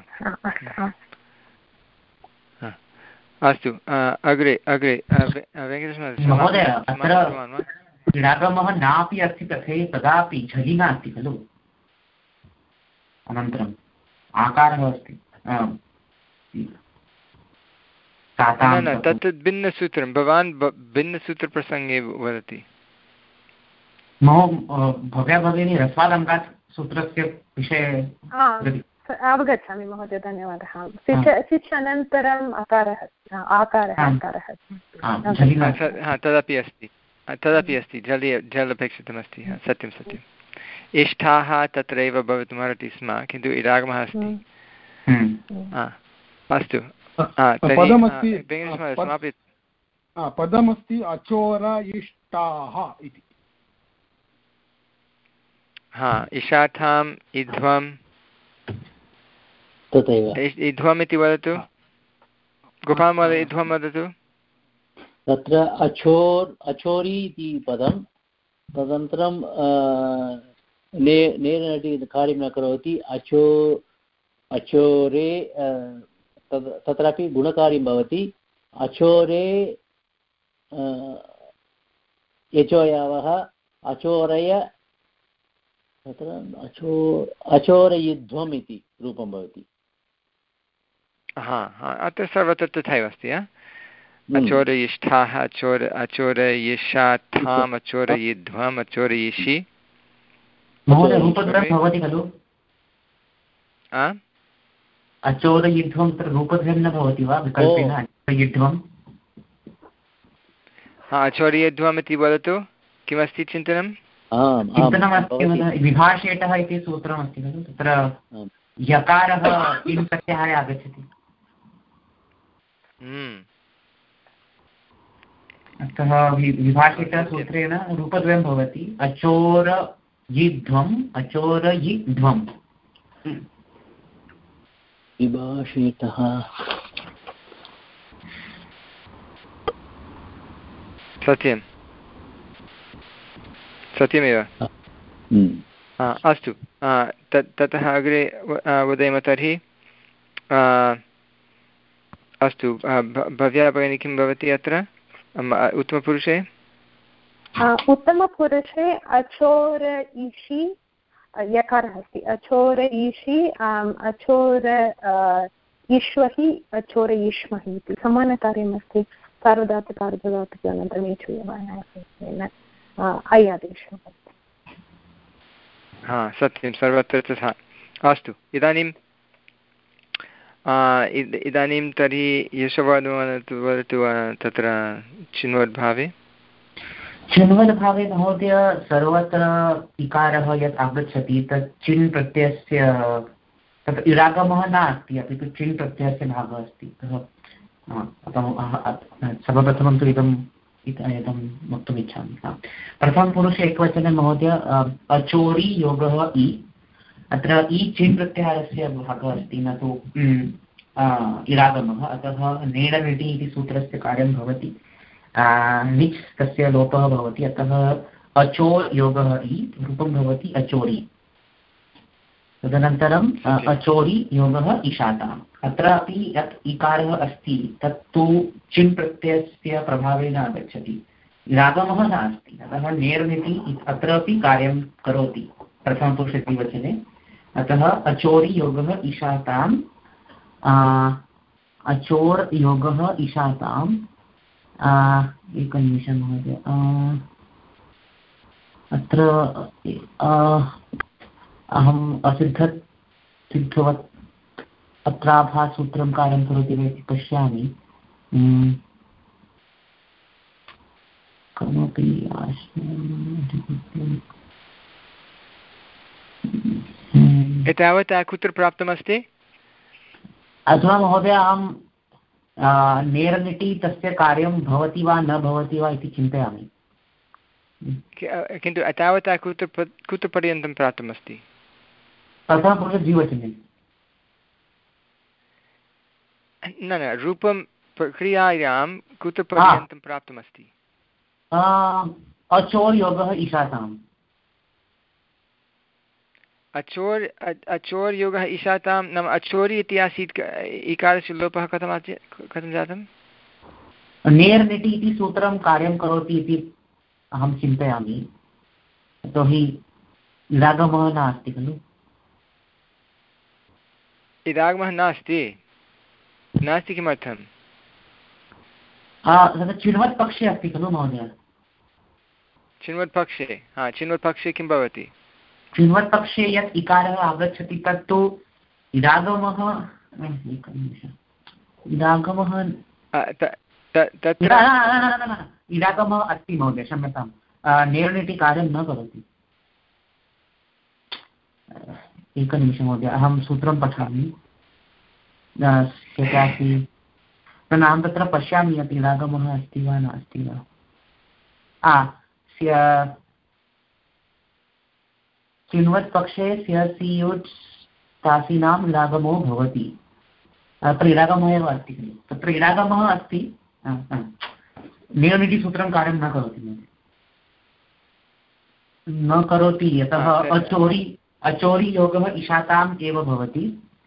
अस्तु अग्रे अग्रे महोदय अत्र इडागमः नापि अस्ति तथैव तदापि झलि नास्ति खलु अनन्तरम् आकारः अस्ति न तत् भिन्नसूत्रं भवान् भिन्नसूत्रप्रसङ्गे वदति भव्या भगिनी ह्रस्वादङ्गात् सूत्रस्य विषये अवगच्छामि महोदय धन्यवादः सिच् अनन्तरम् अकारः आकारः आकारः तदपि अस्ति तदपि अस्ति जलि जल अपेक्षितमस्ति सत्यं सत्यम् इष्टाः तत्रैव भवितुमर्हति स्म किन्तु इडागमः अस्ति अस्तु पदमस्ति अचोर इष्टाः इति हा इषाथाम् इध्वम् तथैव इध्वम् इति वदतु गोपालमहोदय इध्वं वदतु तत्र अचोर् अचोरि इति पदं तदनन्तरं ने नेरनटि कार्यं न करोति अचो अचोरे तद् तत्रापि गुणकार्यं भवति अचोरे यचोयावः अचोरय तत्र अचो अचोरयुध्वम् इति रूपं भवति हा हा अत्र सर्वत्र तथैव अस्ति अचोरयिष्ठाः अचोर अचोरयिषाथाम् अचोरयिध्वम् अचोरयिषि महोदय रूपद्वयं भवति खलु अचोरयुध्वं तत्र रूपद्वयं न भवति वा विकल्पेन अचोरयुध्वं हा अचोरयुध्वम् इति वदतु किमस्ति चिन्तनं? चिन्तनमस्ति विभाषेटः इति सूत्रमस्ति खलु, तत्र यकारः इन् प्रत्ययाय आगच्छति। अतः विभाषितसूत्रेण रूपद्वयं भवति, अचोर यिध्वम् अचोर यिध्वम्। विभाषितः सत्यं सत्यमेव। अस्तु, ततः अग्रे वदेम तर्हि। अस्तु, भव्या भगिनी किं भवति अत्र उत्तमपुरुषे? उत्तमपुरुषे अचोर ईशि यकारः अस्ति, अचोर ईशि अचोर ईश्वहि अचोर ईश्महि इति समानकार्यमस्ति। सार्वधातुकार्धधातुके अनन्तरम् एचुयवान् ऐ आदेशः। हा सत्यं, सर्वत्र तथा। अस्तु, इदानीं इदानीं तर्हि यशवदतु वदतु तत्र चिन्वद्भावे। चिन्वद्भावे महोदय सर्वत्र इकारः यत् आगच्छति तत् चिन् प्रत्ययस्य तत्र इडागमः नास्ति, अपि तु चिन् प्रत्ययस्य भागः अस्ति। सर्वप्रथमं तु इदम् इदं वक्तुम् इच्छामि। प्रथमपुरुषे एकवचने महोदय अचोरि योगः इ, अत्र इ चिन् प्रत्याहारस्य भागः अस्ति, न तु इडागमः। अतः नेडमिति इति सूत्रस्य कार्यं भवति, निच् तस्य लोपः भवति, अतः अचोर् योगः इ रूपं भवति अचोरि। तदनन्तरम् अचोरि योगः इशाताम्। अत्रापि यत् इकारः अस्ति तत्तु चिन् प्रत्ययस्य प्रभावेन आगच्छति, इडागमः नास्ति, अतः नेर्निति अत्रापि कार्यं करोति प्रथमपुरुषे द्विवचने। अतः अचोरि योगः इशाताम्, अचोर् योगः इशाताम्। एकनिमिषं महोदय, अत्र अहम् असिद्धत् सिद्धवत् अत्राभासूत्रं कार्यं करोति वा इति पश्यामि। कमपि एतावत् कुत्र प्राप्तमस्ति? अथवा महोदय अहं नेरनिटि तस्य कार्यं भवति वा न भवति वा इति चिन्तयामि। किन्तु एतावता कुत्र कुत्र पर्यन्तं प्राप्तमस्ति? प्रथमपुरुषे द्विवचने। न न रूपं प्रक्रियायां कुत्र पर्यन्तं प्राप्तमस्ति? अचोर् योगः इशाताम्। अचोर् अचोर् योगः इशातां नाम अचोरि इति आसीत्, इकारस्य लोपः कथम् कथं जातं? नेर्निटि इति सूत्रं कार्यं करोति इति अहं चिन्तयामि, यतोहि इडागमः नास्ति खलु। इडागमः नास्ति नास्ति किमर्थं? चिन्वत् पक्षे अस्ति खलु महोदय। चिन्वत् पक्षे, हा चिन्वत् पक्षे किं भवति? चिन्वत् पक्षे यत् इकारः आगच्छति तत्तु इडागमः इडागमः इडागमः अस्ति महोदय, क्षम्यतां, नेरनिटि कार्यं न करोति। एकनिमिषं महोदय, अहं सूत्रं पठामि। अहं तत्र पश्यामि यत् इडागमः अस्ति वा नास्ति वा। चिन्वत् पक्षे स्यसियुट् तासीनाम् इडागमो भवति। अत्र इडागमः एव अस्ति खलु, तत्र इडागमः अस्ति, नेरनिटि सूत्रं कार्यं न करोति न करोति यतः अचोरि अचोरि योगः इशाताम् एव भवति।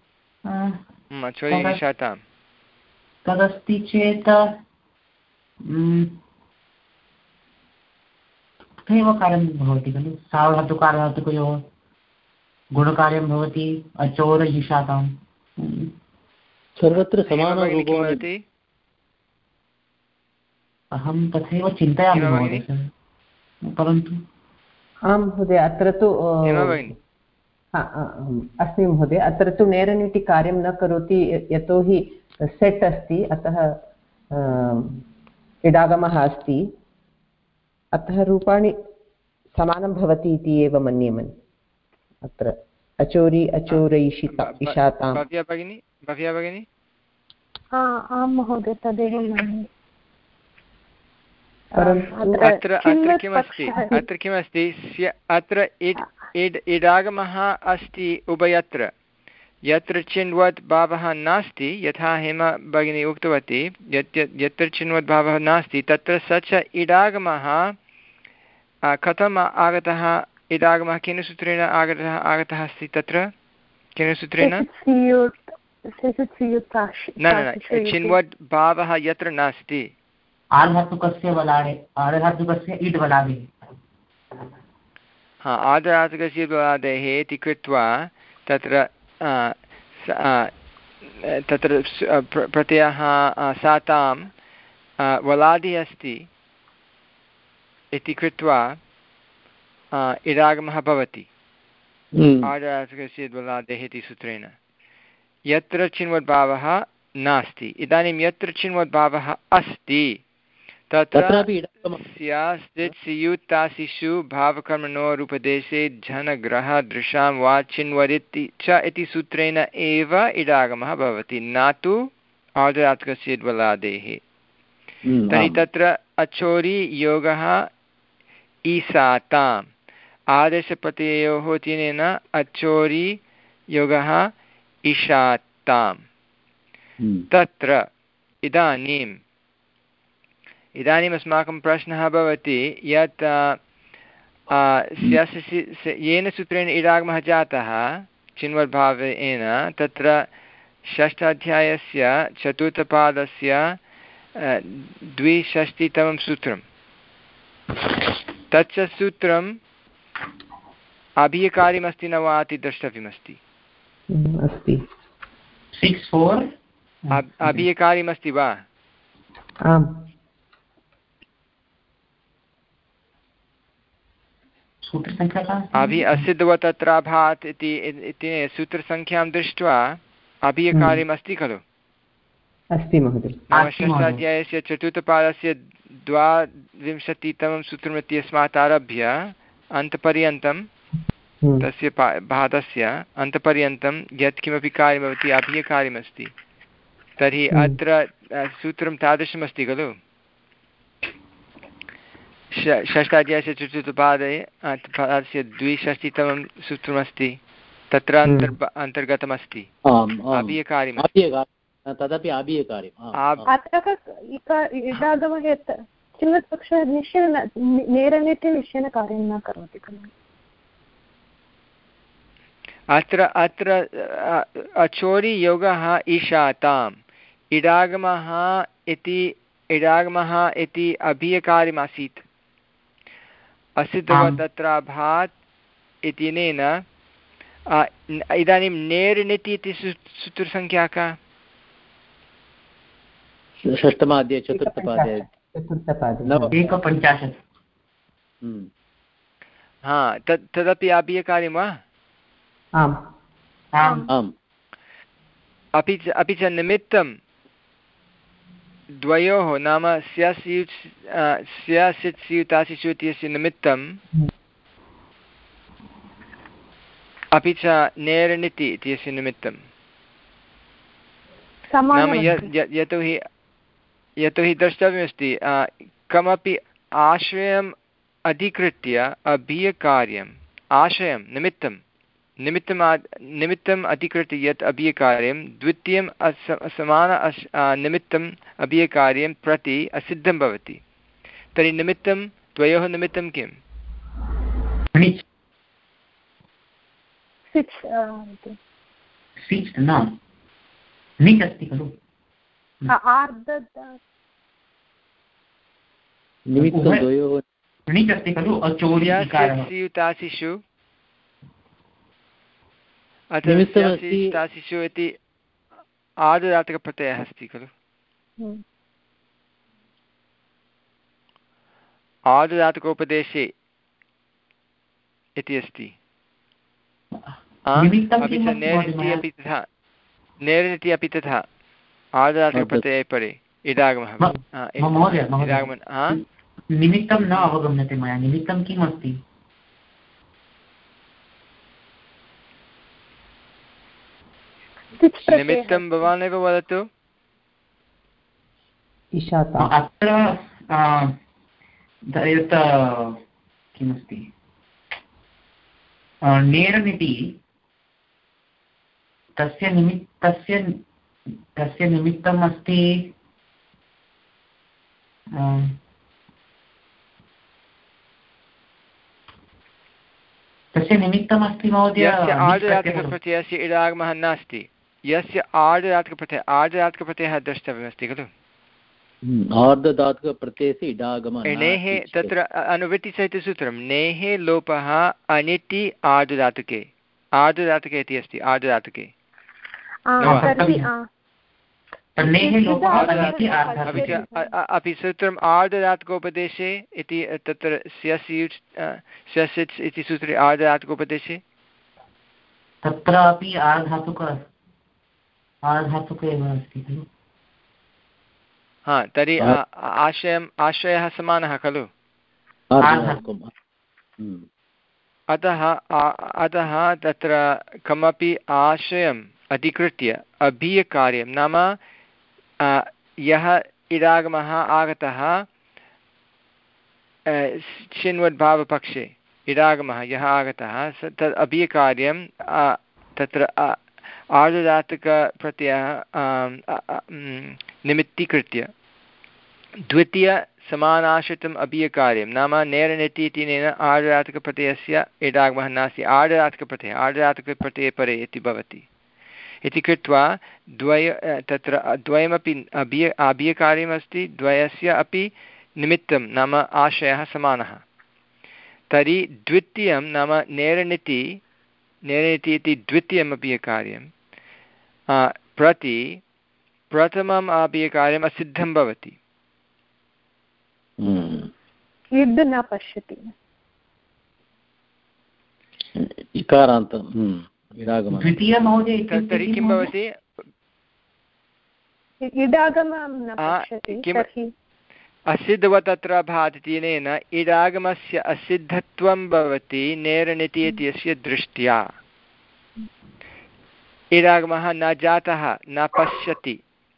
तदस्ति चेत् तथैव कार्यं भवति खलु, सार्वधातुकार्धधातुकयोः गुणकार्यं भवति अचोर इशाताम्। सर्वत्र समानरूपं। अहं तथैव चिन्तयामि महोदय, परन्तु आं महोदय अत्र तु अस्मि महोदय, अत्र तु नेरनिटि कार्यं न करोति, यतोहि सेट् अस्ति, अतः इडागमः अस्ति, अतः रूपाणि समानं भवति इति एव मन्ये अत्र अचोरी अचोरयिषिता इषातां। भव्या भगिनी भव्या भगिनी आं महोदय तदेव मन्ये। अत्र अत्र किमस्ति अत्र किमस्ति अत्र इड् इड् इडागमः अस्ति उभयत्र। यत्र चिन्वद् भावः नास्ति, यथा हेमा भगिनी उक्तवती, यत् यत्र चिन्वद् भावः नास्ति तत्र स च इडागमः कथम् आगतः? इडागमः केन सूत्रेण आगतः आगतः अस्ति तत्र? केन सूत्रेण? न न चिन्वद् भावः यत्र नास्ति। आर्धातुकस्य वलारे आर्धातुकस्य इड् वलादेः। हा आर्धातुकस्य वलादेः इति कृत्वा तत्र तत्र प्रत्ययः सातां वलादि अस्ति इति कृत्वा इडागमः भवति आर्धातुकस्य वलादेः इति सूत्रेण। यत्र चिन्वद्भावः नास्ति, इदानीं यत्र चिन्वद्भावः अस्ति तत्र स्यास्तित्सियुत्तासिषु भावकर्मणोरुपदेशे झनग्रह दृशां वा चिन्वदिति च इति सूत्रेण एव इडागमः भवति, न तु आर्धधातुकस्य वलादेः। तर्हि तत्र अचोरी योगः ईसाताम् आदेशप्रत्ययोः तिनेन अचोरी योगः ईशाताम्। तत्र इदानीम् इदानीम् अस्माकं प्रश्नः भवति यत् येन सूत्रेण इडागमः जातः चिन्वद्भावेन तत्र षष्ठाध्यायस्य चतुर्थपादस्य द्विषष्टितमं सूत्रं। तच्च सूत्रम् अभियकार्यमस्ति न वा इति द्रष्टव्यमस्ति। अभियकार्यमस्ति वा? अभि असिद्धवतत्राभात् इति सूत्रसङ्ख्यां दृष्ट्वा अभियकार्यमस्ति खलु? अस्ति महोदय। षष्ठाध्यायस्य चतुर्थपादस्य द्वाविंशतितमं सूत्रम् इत्यस्मात् आरभ्य अन्तपर्यन्तं तस्य पादस्य अन्तपर्यन्तं यत्किमपि कार्यं भवति अभियकार्यमस्ति। तर्हि अत्र सूत्रं तादृशमस्ति खलु? षष्ठाध्यायस्य चतुर्थपादे पादस्य द्विषष्टितमं सूत्रमस्ति, तत्र अन्तर् अन्तर्गतमस्ति अभियकार्यम्। तदपि अभियकार्यम्। इडागमः चिन्वत्पक्षः निश्चयेन नेरनिट्टे निश्चयेन कार्यं न करोति खलु? अत्र अत्र अचोरी योगः ईशाताम् इडागमः इति इडागमः इति अभियकार्यमासीत्। असिद्धवतत्राभात् इत्यनेन इदानीं नेर्निति इति सूत्रसङ्ख्या का? षष्ठमाध्याये चतुर्थपादे एकपञ्चाशत्। हा तत् तदपि अभियकार्यं वा? आम् आम्। अपि च अपि च निमित्तं द्वयोः नाम स्यास्युत् स्यासित् स्यूतासिषु इत्यस्य निमित्तं अपि च नेरनिति इत्यस्य निमित्तं नाम यतोहि यतोहि द्रष्टव्यमस्ति कमपि आश्रयम् अधिकृत्य अभियकार्यम् आश्रयं निमित्तं निमित्तम् निमित्तम् अधिकृत्य यत् अभियकार्यं द्वितीयम् समान निमित्तम् अभियकार्यं प्रति असिद्धं भवति। तर्हि निमित्तं द्वयोः निमित्तं किम्? स्यूतासिषु तासिषु इति आर्धधातुकप्रत्ययः अस्ति खलु? आर्धधातुकोपदेशे इति अस्ति। अपि च नेरनिति अपि तथा नेरनिति अपि तथा आर्धधातुकप्रत्यये परे इडागमः। निमित्तं न अवगम्यते मया। निमित्तं किम् अस्ति? निमित्तं भवानेव वदतु। अत्र यत् किमस्ति नेरनिति तस्य निमित्तस्य तस्य निमित्तम् अस्ति तस्य निमित्तमस्ति महोदय यस्य आर्धधातुकप्रत्ययस्य इडागमः नास्ति, यस्य आर्धधातुकप्रत्ययः आर्धधातुकप्रत्ययः द्रष्टव्यमस्ति खलु। आर्धधातुकप्रत्ययस्य इडागमः नेः तत्र अनुवृत्तिसहितसूत्रं नेः लोपः अनिति आर्धधातुके आर्धधातुके इति अस्ति आर्धधातुके अपि सूत्रम् आर्धधातुकोपदेशे इति तत्र स्यस्युच् स्यसिच् इति सूत्रे आर्धधातुकोपदेशे तत्रापि आर्धातुक आर्धातुक एव अस्ति खलु। हा तर्हि आशयम् आश्रयः समानः खलु। अतः अतः तत्र कमपि आशयम् अधिकृत्य अभीयकार्यं नाम यः इडागमः आगतः शिन्वद्भावपक्षे इडागमः यः आगतः तद् अभीयकार्यं तत्र आर्धधातुकप्रत्ययः निमित्तीकृत्य द्वितीयसमानाश्रितम् अभीयकार्यं नाम नेरनिति इत्यनेन आर्धधातुकप्रत्ययस्य इडागमः नास्ति आर्धधातुकप्रत्ययः आर्धधातुकप्रत्यये परे इति भवति इति कृत्वा द्वय तत्र द्वयमपि अभीय अभीयकार्यमस्ति द्वयस्य अपि निमित्तं नाम आशयः समानः। तर्हि द्वितीयं नाम नेरनिति नेरनिति इति द्वितीयम् अभीयकार्यं प्रति प्रथमम् अभीयकार्यम् असिद्धं भवति। इद् न पश्यति इकारान्तं तर्हि किं भवति असिद्धवत् अत्र भाति इत्यनेन इडागमस्य असिद्धत्वं भवति नेरनिति इत्यस्य दृष्ट्या। इडागमः न जातः न पश्यति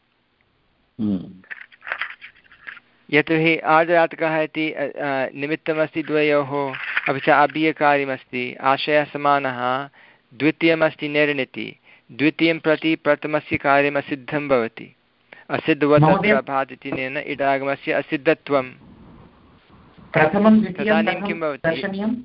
यतोहि आर्धधातुकः इति निमित्तमस्ति द्वयोः अपि च अभीयकार्यमस्ति आशयः समानः द्वितीयमस्ति नेरनिति द्वितीयं प्रति प्रथमस्य कार्यम् असिद्धं भवति असिद्धवत् अत्र भाति इत्यनेन इडागमस्य असिद्धत्वं तदानीं किं भवति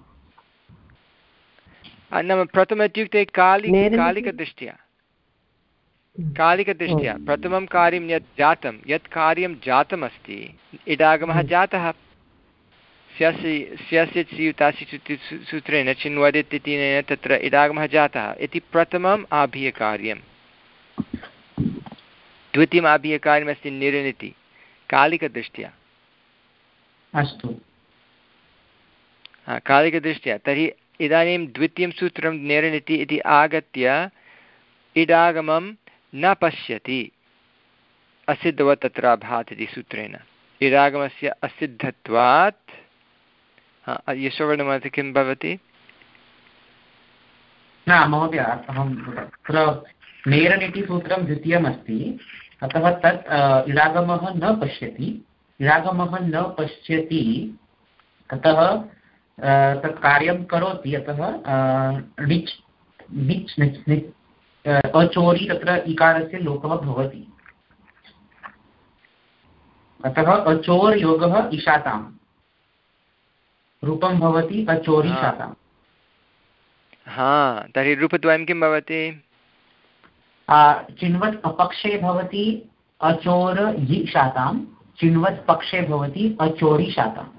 नाम प्रथमम् इत्युक्ते कालि कालिकदृष्ट्या कालिकदृष्ट्या प्रथमं कार्यं यत् जातं यत् कार्यं जातमस्ति इडागमः जातः स्यसि स्यसि स्युतासि सूत्रेण चिन्वदित् इत्यनेन तत्र इडागमः जातः इति प्रथमम् आभीयकार्यं। द्वितीयम् आभीयकार्यमस्ति निरनिति कालिकदृष्ट्या अस्तु कालिकदृष्ट्या। तर्हि इदानीं द्वितीयं सूत्रं निरनिति इति आगत्य इडागमं न पश्यति असिद्धवत् तत्र भाति इति सूत्रेण इडागमस्य असिद्धत्वात् यशोवर्णमध्ये किं भवति न महोदय अहं तत्र नेरनिति सूत्रं द्वितीयमस्ति अतः तत् इडागमः न पश्यति इडागमः न पश्यति अतः तत् कार्यं करोति अतः णिच् णिच् णिच् अचोरि तत्र इकारस्य लोपः भवति अतः अचोर् योगः इशाताम् रूपं भवति अचोरिशाताम्। हा तर्हि रूपद्वयं किं भवति चिन्वत् अपक्षे भवति अचोर जिशातां चिन्वत् पक्षे भवति अचोरिशाताम्।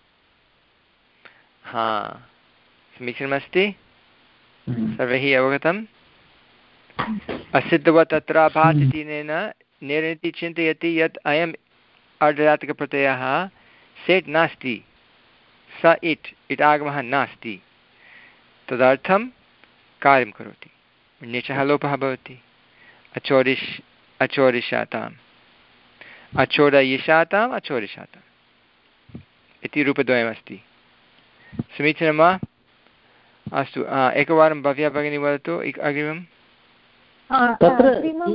हा समीचीनमस्ति सर्वैः अवगतम्। असिद्धवत् अत्र भाति इत्यनेन नेरनिति चिन्तयति यत् अयम् अर्धधातुकप्रत्ययः सेट् नास्ति स इट् इडागमः नास्ति तदर्थं कार्यं करोति णिचः लोपः भवति अचोरिष् अचोरिशाताम् अचोरयिशाताम् अचोरिशाताम् इति रूपद्वयमस्ति। समीचीनं वा? अस्तु एकवारं भव्या भगिनी वदतु अग्रिमम्। तत्र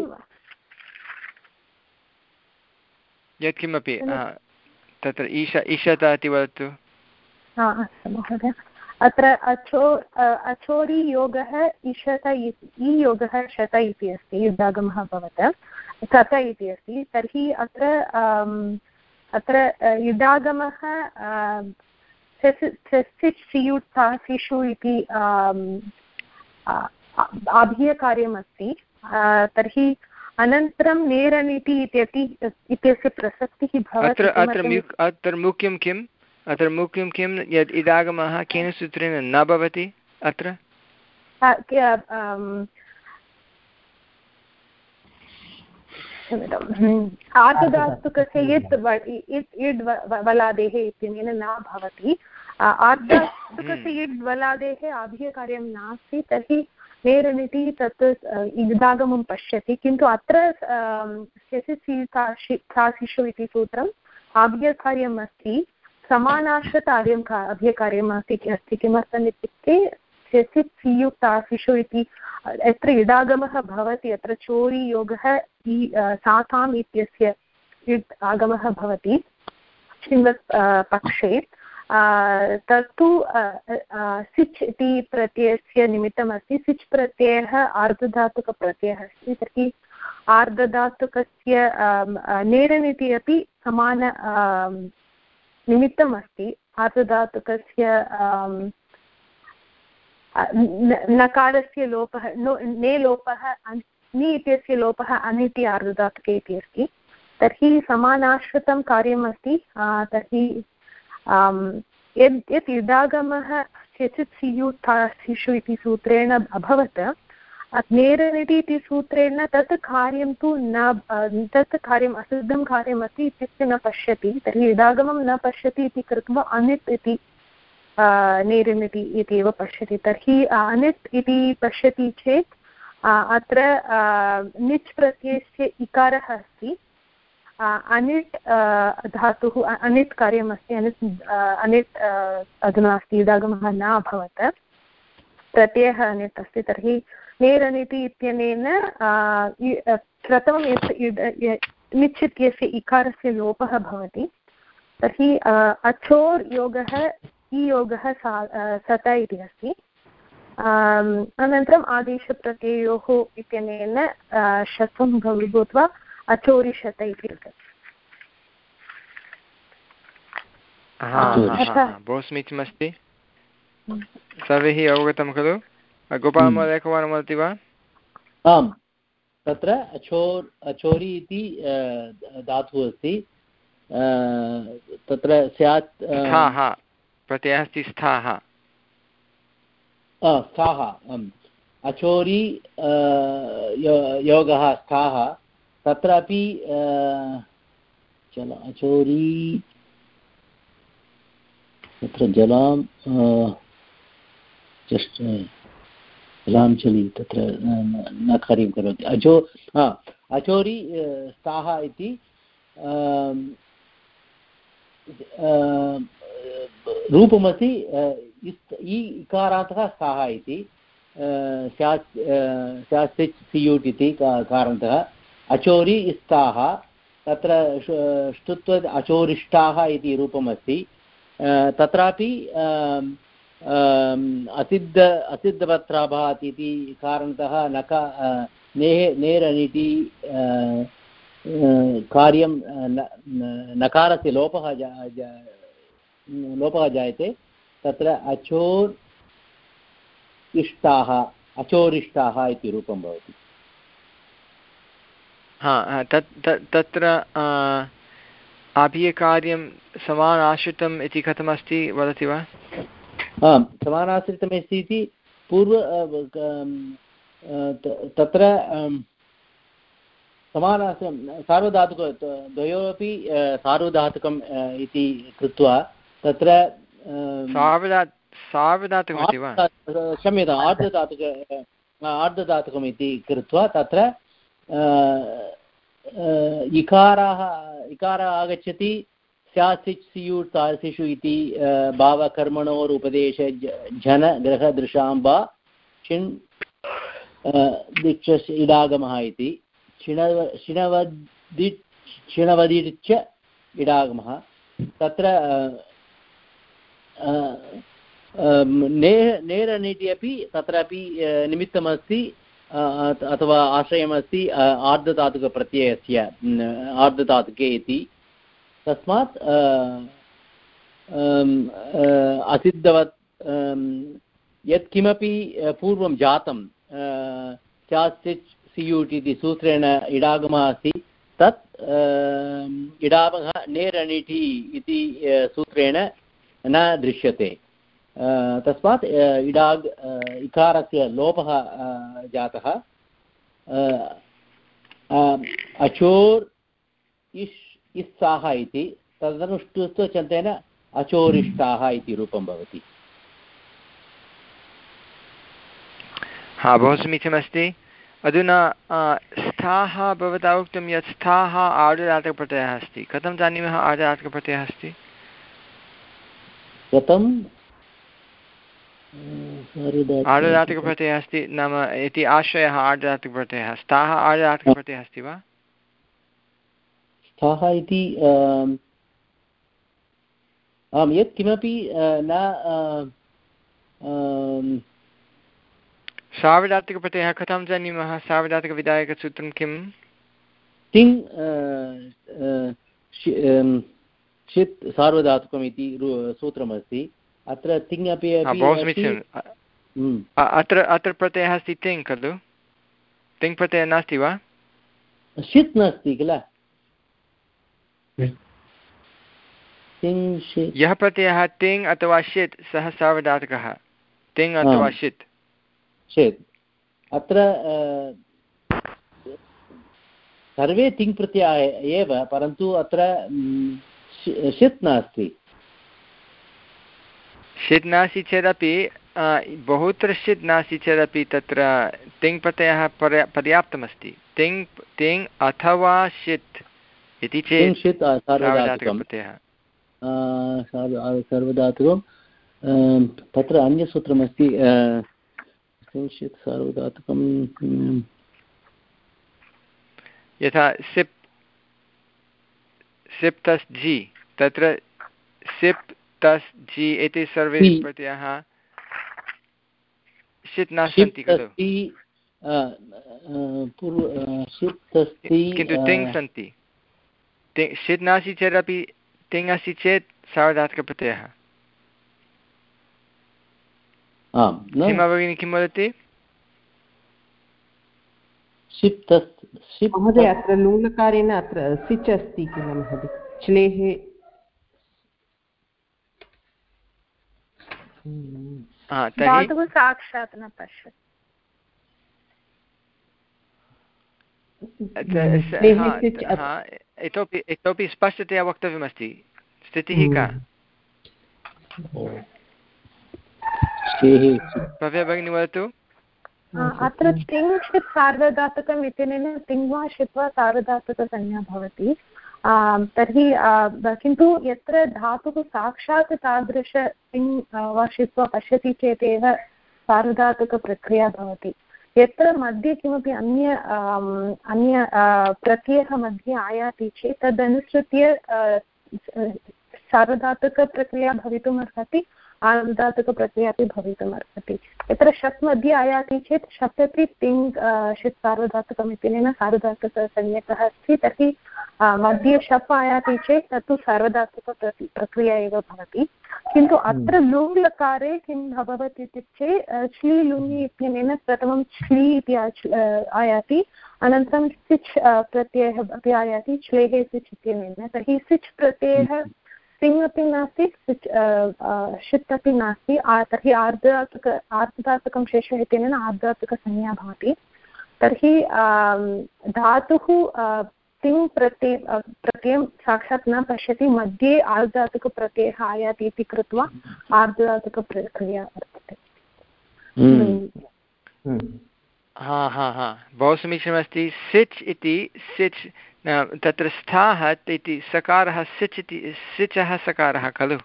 यत्किमपि तत्र ईश ईशत इति वदतु। अस्तु महोदय, अत्र अचो अचोरि योगः ईशत ई योगः शत इति अस्ति, युद्धागमः अभवत् शत इति अस्ति। तर्हि अत्र अत्र युद्धागमः सियुक्तासिषु इति आभीयकार्यमस्ति। तर्हि अनन्तरं नेरनिति इत्यपि इत्यस्य प्रसक्तिः भवति। अत्र मुख्यं किम् अत्र मुख्यं किं यत् इदागमः केन सूत्रेण न भवति? अत्र आर्धधातुकस्य यत् इड् वलादेः इत्यनेन न भवति। आर्धधातुकस्य इड् वलादेः आभीयकार्यं नास्ति, तर्हि नेरनिति तत् इदागमं पश्यति। किन्तु अत्र सासिषु इति सूत्रम् आभीयकार्यम् अस्ति, समानाश्रित आर्यं अभ्यकार्यम् अस्ति अस्ति किमर्थम् इत्युक्ते स्यसित् सियुक्तासिषु इति यत्र इडागमः भवति, अत्र चोरि योगः साताम् इत्यस्य इड् आगमः भवति चिन्वत् पक्षे। तत्तु सिच् इति प्रत्ययस्य निमित्तमस्ति। सिच् प्रत्ययः आर्धधातुकप्रत्ययः अस्ति, तर्हि आर्धधातुकस्य नेरनिति अपि समान निमित्तम् अस्ति। आर्धधातुकस्य नकारस्य लोपः ने लोपः नि इत्यस्य लोपः अनिति आर्धधातुके इति अस्ति। तर्हि समानाश्रितं कार्यम् अस्ति। तर्हि यद् यत् इडागमः क्वचित् सियुक्तासिषु इति सूत्रेण अभवत्, नेरनिति इति सूत्रेण तत् कार्यं तु न तत् कार्यम् असिद्धं कार्यमस्ति इत्युक्ते न पश्यति। तर्हि इडागमं न पश्यति इति कृत्वा अनित् इति नेरनिति इति एव पश्यति। तर्हि अनित् इति पश्यति चेत् अत्र निच् प्रत्ययस्य इकारः अस्ति। अनिट् धातुः अनिट् कार्यमस्ति। अनिट् अनिट् अधुना अस्ति, इडागमः न अभवत्, प्रत्ययः अनिट् अस्ति। तर्हि नेरनिति इत्यनेन प्रथमं यत् निच् इत्यस्य इकारस्य लोपः भवति। तर्हि अचोर् योगः ई योगः सत इति अस्ति। अनन्तरम् आदेशप्रत्ययोः इत्यनेन शत्वं भूत्वा अचोरिशत इति बहु समीचीनमस्ति। सर्वैः अवगतं खलु? गोपालमहोदय एकवारं वदति वा? आम्, तत्र अचोर् अचोरि इति धातुः अस्ति। तत्र स्यात् प्रत्ययः अस्ति स्थाः। स्थाः अचोरि योगः स्थाः। तत्रापि जल अचोरि तत्र जलां जस्ट् जलाञ्जलि तत्र न कार्यं करोति। अचो अचोरि स्थाः इति रूपमस्ति। इ इकारान्तः स्थाः इति स्यात् स्यात् सियुट् इति कारणतः अचोरि स्थाः। तत्र ष्टुत्व अचोरिष्टाः इति रूपमस्ति। तत्रापि असिद्ध असिद्धवत्राभात् इति कारणतः नका नेः नेरनिति कार्यं नकारस्य लोपः लोपः जायते। तत्र अचोर् इष्टाः अचोरिष्टाः इति रूपं भवति। हा तत्र आभीयकार्यं समानाश्रितम् इति कथमस्ति वदति वा? आम्, समानाश्रितमस्ति इति पूर्व तत्र समानाश्रितं सार्वधातुक द्वयोरपि सार्वधातुकम् इति कृत्वा तत्र सार्वधातुकमिति वा? क्षम्यताम्, आर्धधातुक आर्धधातुकम् इति कृत्वा तत्र इकाराः इकारः आगच्छति। स्यासिच् सियुट् तासिषु इति भावकर्मणोरुपदेशे झन ग्रह दृशां वा चिन् दिक्ष इडागमः इति शिणव शिणवदि शिणवदिच्च इडागमः तत्र ने नेरनीति अपि तत्रापि निमित्तमस्ति अथवा आश्रयमस्ति आर्धधातुकप्रत्ययस्य आर्धधातुके इति तस्मात् असिद्धवत् यत्किमपि पूर्वं जातं चास्तिच् सियुट् इति सूत्रेण इडागमः अस्ति तत् इडागमः नेरनिटि इति सूत्रेण न दृश्यते तस्मात् इडाग् इकारस्य लोपः जातः अचोर् इष् इस्साः इति तदनुष्ठुत्वचन्तेन अचोरिष्टाः इति रूपं भवति। हा बहु समीचीनमस्ति। अधुना स्थाः भवता उक्तं यत् स्थाः आर्धधातुकप्रत्ययः अस्ति। कथं जानीमः आर्धधातुकप्रत्ययः अस्ति? कथम् आर्धधातुकप्रत्ययः अस्ति नाम इति आश्रयः आर्धधातुकप्रत्ययः। स्थाः आर्धधातुकप्रत्ययः अस्ति वा? स्थाः इति आम् यत् किमपि न सार्वधातुकप्रत्ययः कथं जानीमः? सार्वधातुकविधायकसूत्रं किं? तिङ् षित् सार्वधातुकम् इति सूत्रमस्ति। अत्र तिङ् अपि बहु समीचीनम्। अत्र अत्र प्रत्ययः अस्ति तिङ् खलु? तिङ् प्रत्ययः नास्ति वा? षित् नास्ति किल? यः प्रत्ययः तिङ् अथवा षित् सः सार्वधातुकः। तिङ् अथवा षित् चेत् अत्र सर्वे तिङ् प्रत्ययाः एव परन्तु अत्र षित् नास्ति। षित् नास्ति चेदपि बहुत्र षित् नास्ति चेदपि तत्र तिङ् प्रत्ययः पर्या पर्याप्तमस्ति। तिङ् तिङ् अथवा षित् इति चेत् सार्वधातुकप्रत्ययः सार्वधातुकं तत्र अन्यसूत्रमस्ति किञ्चित् सार्वधातुकं यथा सिप् सिप् तस् जि तत्र सिप् तस् जि एते सर्वे प्रत्ययाः षित् न सन्ति खलु किन्तु तिङ् सन्ति। षित् नास्ति चेदपि तिङ् अस्ति चेत् सार्वधातुकप्रत्ययः। सीमा भगिनी किं वदति? महोदय अत्र लूलकारेण अत्र सिच् अस्ति किल महोदय? श्लेः धातुः साक्षात् न पश्यति। इतोपि इतोपि स्पष्टतया वक्तव्यमस्ति। स्थितिः का? भव्या भगिनी वदतु। अत्र तिङ् षित् सार्वधातुकम् इत्यनेन तिङ् वा षित् वा सार्वधातुकसंज्ञा भवति। तर्हि किन्तु यत्र धातुः साक्षात् तादृश तिङ् वा षित् वा पश्यति चेदेव सार्वधातुकप्रक्रिया भवति। यत्र मध्ये किमपि अन्य अन्य प्रत्ययः मध्ये आयाति चेत् तदनुसृत्य सार्वधातुकप्रक्रिया भवितुम् अर्हति, आर्धधातुकप्रत्ययः अपि भवितुम् अर्हति। यत्र शप् मध्ये आयाति चेत् शप् अपि तिङ् षित् सार्वधातुकम् इत्यनेन सार्वधातुकसंज्ञकः अस्ति। तर्हि मध्ये शप् आयाति चेत् तत्तु सार्वधातुकप्रक्रिया एव भवति। किन्तु अत्र लुङ् लकारे किं भवति इत्युक्ते श्ली लुङि इत्यनेन प्रथमं श्ली इति आयाति, अनन्तरं सिच् प्रत्ययः अपि आयाति श्लेः सिच् इत्यनेन। तर्हि सिच् प्रत्ययः तिङ् अपि नास्ति, सिच् षित् अपि नास्ति। तर्हि आर्धधातुक आर्धधातुकं शेषः इत्यनेन आर्धधातुकसंज्ञा भवति। तर्हि धातुः तिङ् प्रत्यय प्रत्ययं साक्षात् न पश्यति, मध्ये आर्धधातुकप्रत्ययः आयाति इति कृत्वा आर्धधातुकप्रक्रिया वर्तते। हा हा हा बहु समीचीनमस्ति। सिच् इति सिच् तत्र स्थाः इति सकारः सिच् इति सिचः सकारः खलु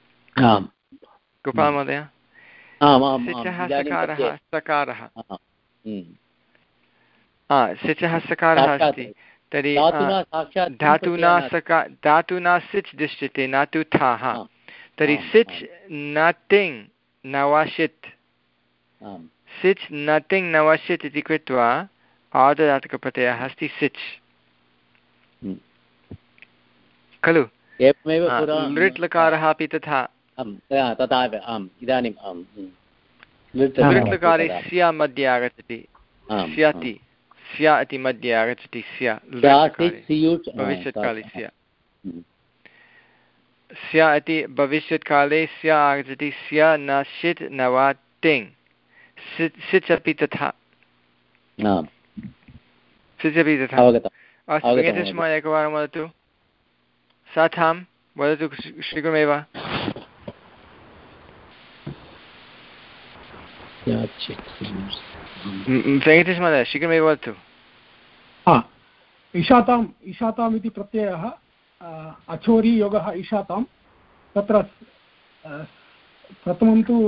गोपाल महोदय? सिचः सकारः सकारः सिचः सकारः अस्ति तर्हि धातुना सका धातुना सिच् दृश्यते न तु थाः तर्हि सिच् नतिङ् नवशित् सिच् नतिङ् नवशित् इति कृत्वा आर्धधातुकप्रत्ययः अस्ति सिच् खलु लृट् लकारः अपि तथा तथा इदानीं लृट् लकारे स्या मध्ये आगच्छति स्याति स्या इति मध्ये आगच्छति स्या भविष्यत्काले स्या स्या इति भविष्यत्काले स्या आगच्छति स्या न षित् न वा तिङ् सिच् अपि तथा सिच् अपि तथा अस्तु वेङ्कटेशमहोदय एकवारं वदतु साथां वदतु शीघ्रमेव वेङ्कटेशमहोदय शीघ्रमेव वदतु ईशाताम् ईशाताम् इति प्रत्ययः अचोरी योगः ईशातां तत्र प्रथमं तु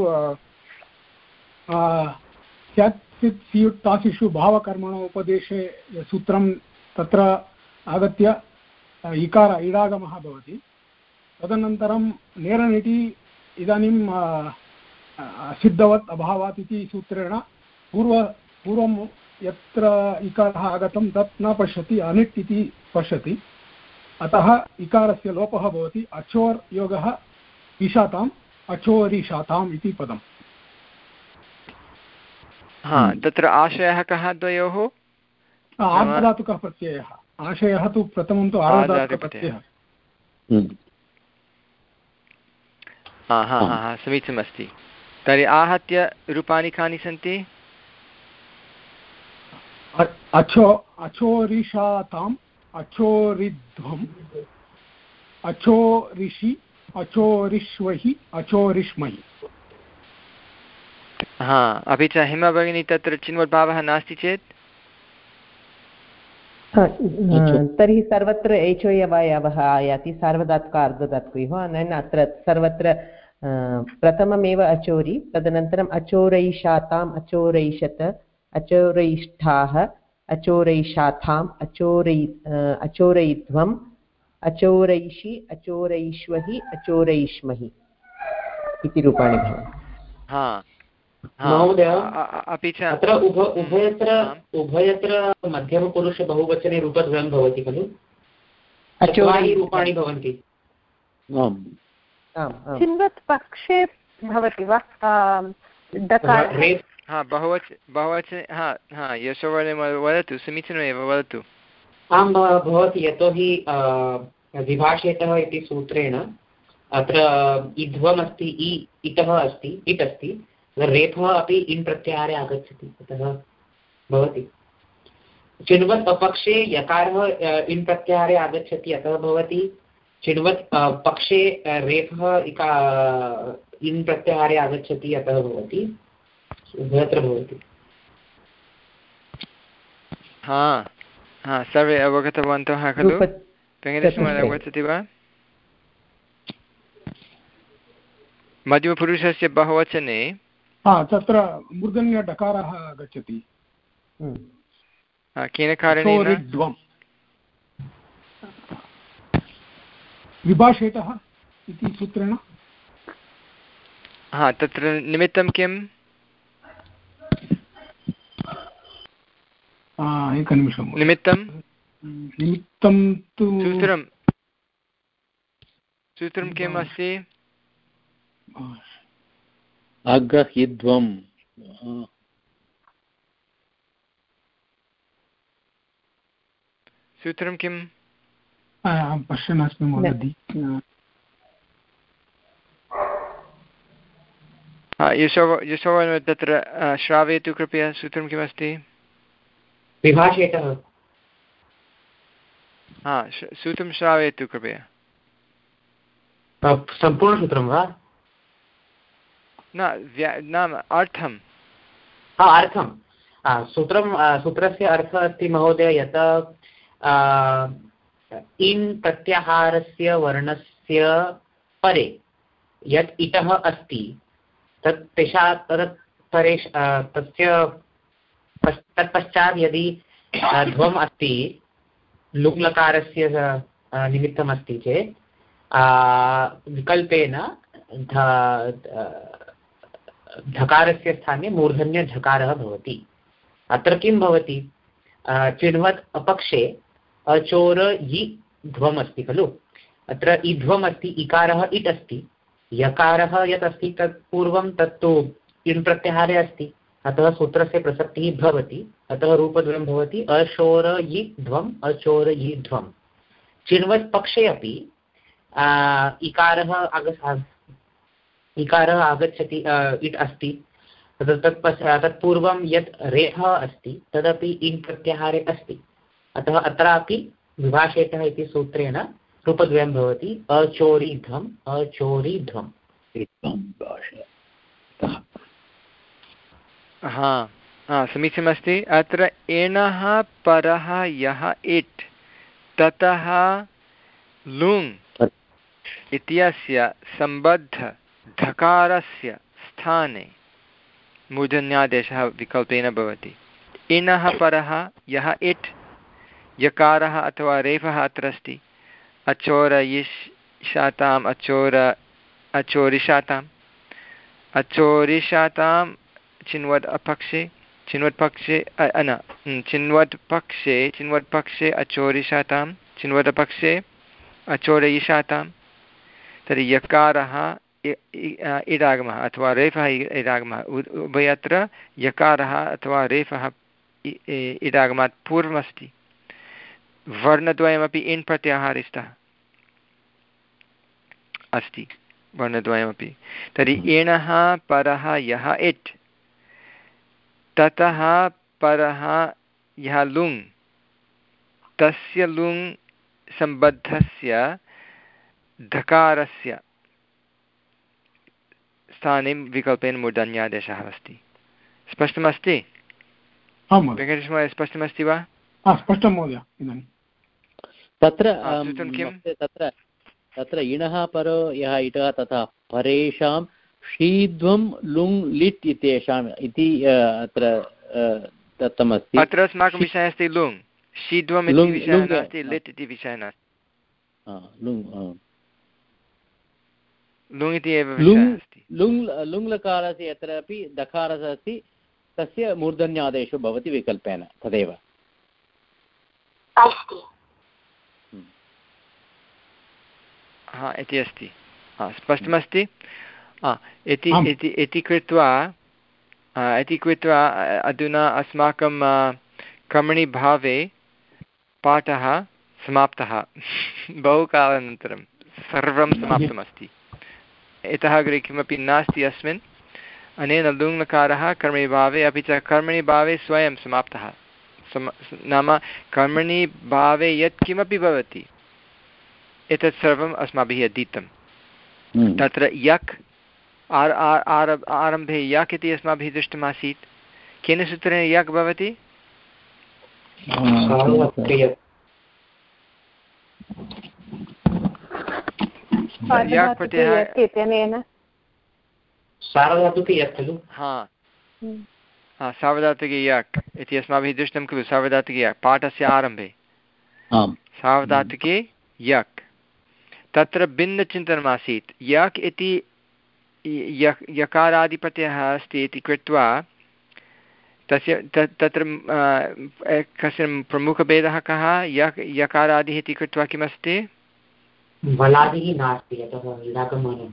स्यात् स्युट् तासिषु भावकर्मणो उपदेशे सूत्रं तत्र आगत्य इकार इडागमः भवति तदनन्तरं नेरनिटि इदानीं सिद्धवत् अभावात् इति सूत्रेण पूर्व पूर्वं यत्र इकारः आगतं तत् न पश्यति अनिट् इति पश्यति अतः इकारस्य लोपः भवति अचोर् योगः ईशाताम् अचोरीशाताम् इति पदम् हा तत्र आशयः कः द्वयोः आर्धधातुकः प्रत्ययः आशयः तु प्रथमं तु आर्धधातुकप्रत्ययः हा हा हा समीचीनमस्ति तर्हि आहत्य रूपाणि कानि सन्ति अचो अचोरिषाताम् अचोरिध्वम् अचोरिषि अचोरिष्वहि अचोरिष्महि हा अपि च हिमा भगिनी तत्र चिन्वद्भावः नास्ति चेत् तर्हि सर्वत्र एचोयवयवः आयाति सार्वधातुक अर्धधातुकयोः अनेन अत्र सर्वत्र प्रथममेव अचोरि तदनन्तरम् अचोरैषाताम् अचोरैषत अचोरैष्ठाः अचोरैषाथाम् अचोरै अचोरैध्वम् अचोरैषि अचोरैष्वहि अचोरैष्महि इति रूपाणि भवन्ति महोदय अपि च अत्र उभ उभयत्र उभयत्र मध्यमपुरुष बहुवचने रूपद्वयं भवति खलु चत्वारि रूपाणि भवन्ति चिन्वत् पक्षे भवति वा हा बहुवच बहुवचने हा हा यशोवर्णे वदतु समीचीनमेव वदतु आं भवति यतोहि विभाषेतः इति सूत्रेण अत्र इध्वमस्ति इ इतः अस्ति इट् अस्ति रेफः अपि इन् प्रत्याहारे आगच्छति अतः भवति चिण्वत् अपक्षे यकारः इन् प्रत्याहारे आगच्छति अतः भवति चिण्वत् पक्षे रेफः इका इन् प्रत्याहारे आगच्छति अतः भवति उभयत्र भवति हा हा सर्वे अवगतवन्तः खलु वेङ्कटेशमहोदय अवगच्छति वा मध्यमपुरुषस्य बहुवचने तत्र मूर्धन्यडकारः आगच्छति केन कारणेन विभाषेतः इति सूत्रेण हा तत्र निमित्तं किम् एकनिमिषं निमित्तं निमित्तं तु सूत्रं सूत्रं किम् अस्ति अग्रहिध्वम् सूत्रं किम् पश्यन् अस्मि महोदय यशो यशो तत्र श्रावयतु कृपया सूत्रं किमस्ति विभाषेतः हा सूत्रं श्रावयतु कृपया सम्पूर्णसूत्रं वा न नाम अर्थं हा अर्थं सूत्रं सूत्रस्य अर्थः अस्ति महोदय यत् इन् प्रत्याहारस्य वर्णस्य परे यत् इटः अस्ति तत् तेषा तत् परे तस्य तत्पश्चात् यदि ध्वम् अस्ति लुङ्लकारस्य निमित्तम् अस्ति चेत् विकल्पेन धकारस्य स्थाने मूर्धन्यधकारः भवति। अत्र किं भवति, चिण्वत् अपक्षे अचोर यि ध्वम् अस्ति खलु, अत्र इध्वम् अस्ति, इकारः इट् अस्ति, यकारः यत् अस्ति तत् पूर्वं तत्तु इण् प्रत्याहारे अस्ति, अतः सूत्रस्य प्रसक्तिः भवति, अतः रूपद्वयं भवति अशोर यि ध्वम् अचोर यि ध्वम्। चिण्वत् पक्षे अपि इकारः आग इकारः आगच्छति, इट् अस्ति, तत् तत्पूर्वं यत् रेफः अस्ति तदपि इन् प्रत्याहारे अस्ति, अतः अत्रापि विभाषेतः इति सूत्रेण रूपद्वयं भवति अचोरिध्वम् अचोरिध्वम्। हा हा समीचीनमस्ति। अत्र एणः परः यः इट् ततः लुङ् इत्यस्य सम्बद्ध धकारस्य स्थाने मूर्धन्यादेशः विकल्पेन भवति। इणः परः यः इट् यकारः अथवा रेफः अत्र अस्ति, अचोरयिषाताम् अचोर अचोरिषाताम् अचोरिषातां चिन्वद् अपक्षे चिन्वत् पक्षे न चिन्वत् पक्षे चिन्वत् पक्षे अचोरिषातां चिन्वत् पक्षे अचोरयिषातां। तर्हि यकारः इडागमः अथवा रेफः इडागमः उभयत्र यकारः अथवा रेफः इडागमात् पूर्वमस्ति। वर्णद्वयमपि इन् प्रत्याहारस्थः अस्ति, वर्णद्वयमपि। तर्हि एणः परः यः इट् ततः परः यः लुङ् तस्य लुङ् सम्बद्धस्य धकारस्य स्थाने विकल्पेन मूर्धन्यादेशः अस्ति। स्पष्टमस्ति वेङ्कटेशमहोदय, स्पष्टमस्ति वा? स्पष्टं महोदय। इदानीं तत्र तत्र तत्र इणः परो यः इटः तथा परेषां शीध्वं लुङ् लिट् इत्येषाम् इति अत्र दत्तमस्ति। अत्र अस्माकं विषयः अस्ति लुङ्, शीध्वम् इति विषयः नास्ति, लिट् इति विषयः नास्ति। लुङ् लुङ् इति एव विषयः अस्ति। लुङ् लुङ्लकारस्य यत्रापि दकारः अस्ति तस्य मूर्धन्यादेशो भवति विकल्पेन, तदेव हा इति अस्ति। हा स्पष्टमस्ति। इति इति कृत्वा इति कृत्वा अधुना अस्माकं कर्मणि भावे पाठः समाप्तः। बहुकालानन्तरं सर्वं समाप्तमस्ति। इतः अग्रे किमपि नास्ति अस्मिन्। अनेन लुङ्लकारः कर्मणि भावे अपि च कर्मणि भावे स्वयं समाप्तः। सम नाम कर्मणि भावे यत् किमपि भवति एतत् सर्वम् अस्माभिः अधीतं। तत्र यक् आर् आरब् आरम्भे यक् इति अस्माभिः दृष्टमासीत्। केन सूत्रेण यक् भवति? यक् प्रत्ययः हा हा सार्वधातुके यक् इति अस्माभिः दृष्टं खलु। सार्वधातुके यक् पाठस्य आरम्भे सार्वधातुके यक्, तत्र भिन्नचिन्तनमासीत्। यक् इति यकारादिप्रत्ययः अस्ति इति कृत्वा तस्य तत्र कस्य प्रमुखभेदः कः? यक् यकारादिः इति कृत्वा किमस्ति? वलादिः नास्ति, अतः इडागमः।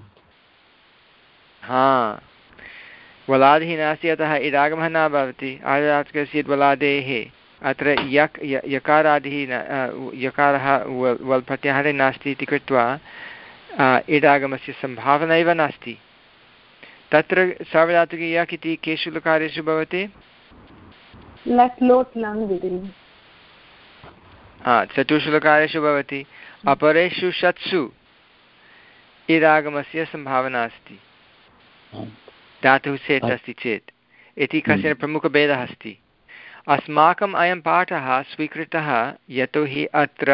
हा वलादिः नास्ति, अतः इडागमः न भवति। आर्धधातुकस्य वलादेः अत्र यक् यकारादिः यकारः वल् प्रत्याहारे नास्ति इति कृत्वा इडागमस्य सम्भावना एव नास्ति। तत्र सार्वधातुके यक् इति केषु लकारेषु भवति? चतुर्षु लकारेषु भवति। अपरेषु षट्सु इडागमस्य सम्भावना अस्ति, धातुः सेट् अस्ति चेत्। इति कश्चन प्रमुखभेदः अस्ति। अस्माकम् अयं पाठः स्वीकृतः यतोहि अत्र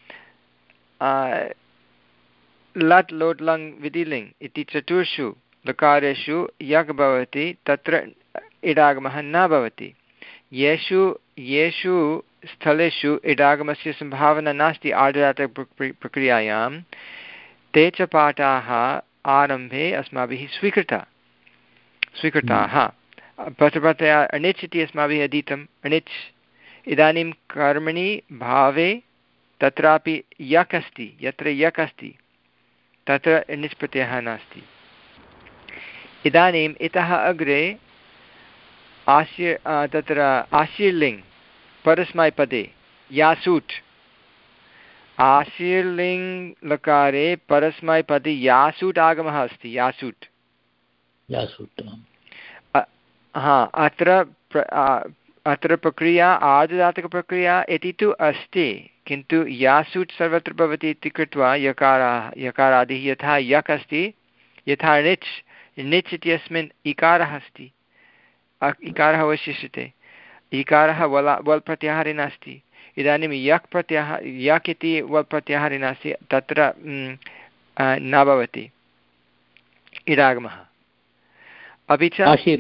लट् लोट् लङ् विधिलिङ् इति चतुर्षु लकारेषु यक् भवति, तत्र इडागमः न भवति। येषु येषु स्थलेषु इडागमस्य सम्भावना नास्ति आर्धधातुक प्रक्रियायां ते च पाठाः आरम्भे अस्माभिः स्वीकृता स्वीकृताः। प्रथमतया अणिच् इति अस्माभिः अधीतम्। अणिच् इदानीं कर्मणि भावे तत्रापि यक् अस्ति, यत्र यक् अस्ति तत्र अणिच् प्रत्ययः नास्ति। इदानीम् इतः अग्रे आशीर् तत्र आशीर्लिङ् परस्मैपदे यासूट्, आशीर्लिङ् लकारे परस्मैपदे यासूट् आगमः अस्ति। यासूट् यासूट् हा अत्र अत्र प्रक्रिया आर्धधातुकप्रक्रिया इति तु अस्ति, किन्तु यासूट् सर्वत्र भवति इति कृत्वा यकाराः यकारादिः यथा यक् अस्ति यथा णिच् णिच् इत्यस्मिन् इकारः अस्ति, इकारः अवशिष्यते। इकारः वला वल् प्रत्याहारे नास्ति। इदानीं यक् प्रत्याह यक् इति वल् प्रत्याहारे नास्ति, तत्र न भवति इडागमः। अपि च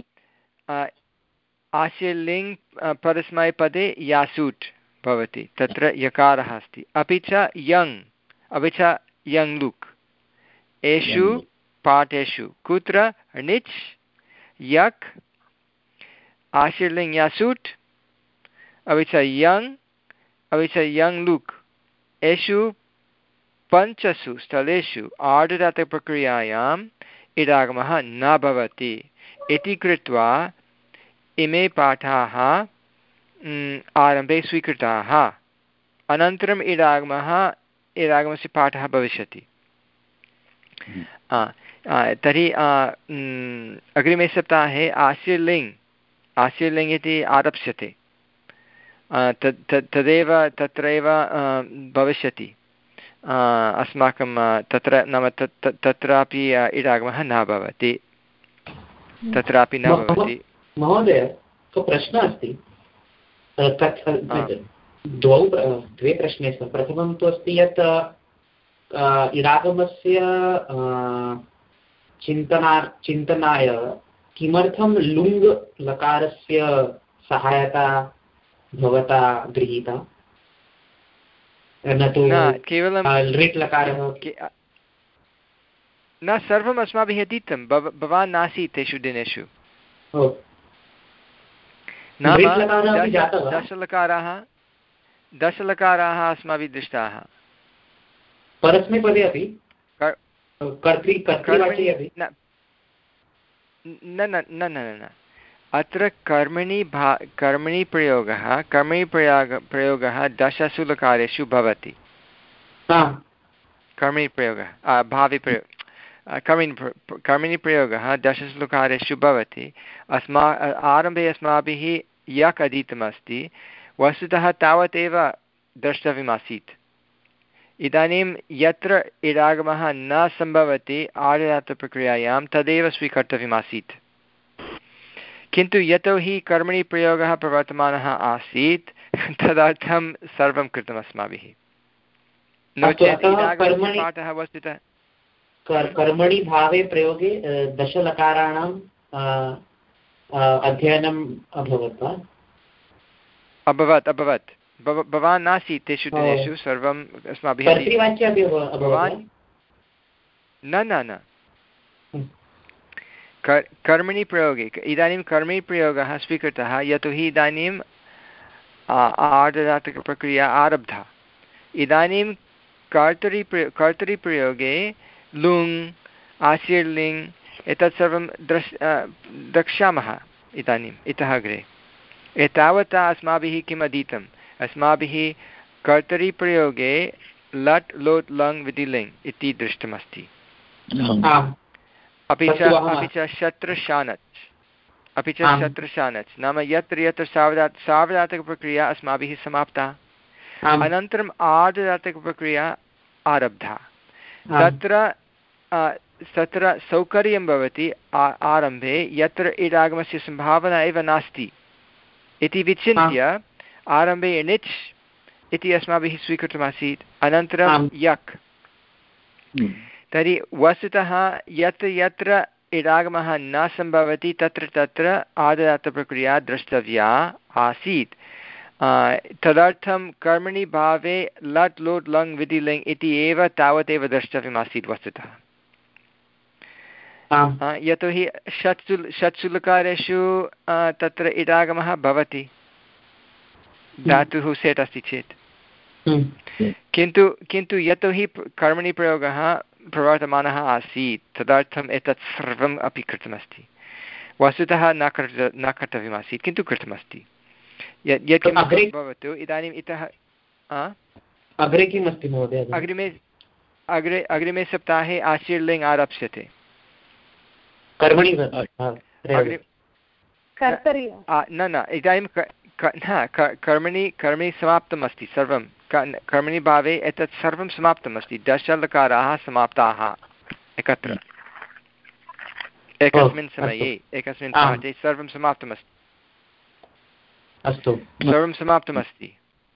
आशीर्लिङ् परस्मैपदे यासूट् भवति, तत्र यकारः अस्ति। अपि च यङ् अपि च यङ् लुक् एषु पाठेषु कुत्र णिच् यक् आशीर्लिङ् यासूट् अपि च यङ् अपि च यङ् लुक् एषु पञ्चसु स्थलेषु आर्धधातुकप्रक्रियायाम् इडागमः न भवति इति कृत्वा इमे पाठाः आरम्भे स्वीकृताः। अनन्तरम् इडागमः इडागमस्य पाठः भविष्यति। तर्हि अग्रिमे सप्ताहे आशीर्लिङ् आशीर्लिङ् इति आरप्स्यते, तद् तदेव तत्रैव भविष्यति अस्माकं तत्र नाम तत् तत्रापि इडागमः न भवति, तत्रापि न भवति। महोदय प्रश्नः अस्ति, द्वौ द्वे प्रश्ने स्तः। प्रथमं तु अस्ति यत् इडागमस्य चिन्तना चिन्तनाय किमर्थं लुङ् लकारस्य सहायता भवता गृहीता, न तु केवलं लृट् लकारः? न, सर्वम् अस्माभिः अधीतं। भवान् नासीत् तेषु दिनेषु। नाम दशलकाराः दशलकाराः अस्माभिः दृष्टाः। परस्मैपदे अपि न न न न अत्र कर्मणि भा कर्मणि प्रयोगः कर्मणि प्रयोग प्रयोगः दशसु लकारेषु भवति। कर्मणि प्रयोगः भावे प्रयोग कर्मणि कर्मणि प्रयोगः दशसु लकारेषु भवति। अस्मा आरम्भे अस्माभिः यक् अधीतमस्ति, वस्तुतः तावदेव द्रष्टव्यमासीत्। इदानीं यत्र इडागमः न सम्भवति आर्धधातुकप्रक्रियायां तदेव स्वीकर्तव्यमासीत्, किन्तु यतोहि कर्मणि प्रयोगः प्रवर्तमानः आसीत् तदर्थं सर्वं कृतम् अस्माभिः। नो चेत् इडागमस्य पाठः वस्तुतः कर्मणि भावे प्रयोगे दशलकाराणां अध्ययनम् अभवत् वा? अभवत् अभवत् भवान् नासीत् तेषु दिनेषु। सर्वम् अस्माभिः भवान् न न न कर्मणि प्रयोगे इदानीं कर्मणि प्रयोगः स्वीकृतः, यतोहि इदानीम् आर्धधातुकप्रक्रिया आरब्धा। इदानीं कर्तरि कर्तरिप्रयोगे लुङ् आशीर्लिङ् एतत् सर्वं द्रश् द्रक्ष्यामः इदानीम् इतः अग्रे। एतावता अस्माभिः किम् अधीतम्? अस्माभिः कर्तरिप्रयोगे लट् लोट् लङ् विधिलिङ् इति दृष्टमस्ति। अपि च अपि च शत्रशानच् अपि च शत्रशानच् नाम यत्र यत्र सावधात् सावधातकप्रक्रिया अस्माभिः समाप्ता, अनन्तरम् आर्धधातकप्रक्रिया आरब्धा। तत्र तत्र सौकर्यं भवति आरम्भे यत्र इडागमस्य सम्भावना एव नास्ति इति विचिन्त्य आरम्भे णिच् इति अस्माभिः स्वीकृतमासीत्, अनन्तरं यक्। तर्हि वस्तुतः यत्र यत्र इडागमः न सम्भवति तत्र तत्र आददातप्रक्रिया द्रष्टव्या आसीत्। तदर्थं कर्मणि भावे लट् लोट् लङ् विधिलिङ् इति एव तावदेव द्रष्टव्यमासीत् वस्तुतः। यतोहि षट्सु षट्सुलकारेषु तत्र इडागमः भवति धातुः सेट् अस्ति चेत्, किन्तु किन्तु यतोहि कर्मणि प्रयोगः प्रवर्तमानः आसीत् तदर्थम् एतत् सर्वम् अपि कृतमस्ति। वस्तुतः न कर्त न कर्तव्यमासीत् किन्तु कृतमस्ति। यत् यत् भवतु इदानीम् इतः अग्रे किम् अस्ति महोदय? अग्रिमे अग्रे अग्रिमे सप्ताहे आशीर्लिङ् आरप्स्यते। कर्मणि न न इदानीं कर्मणि कर्मणि समाप्तम् अस्ति सर्वं। कर्मणि भावे एतत् सर्वं समाप्तम् अस्ति। दशलकाराः समाप्ताः एकत्र एकस्मिन् समये एकस्मिन् पाठे सर्वं समाप्तमस्ति। अस्तु, सर्वं समाप्तमस्ति।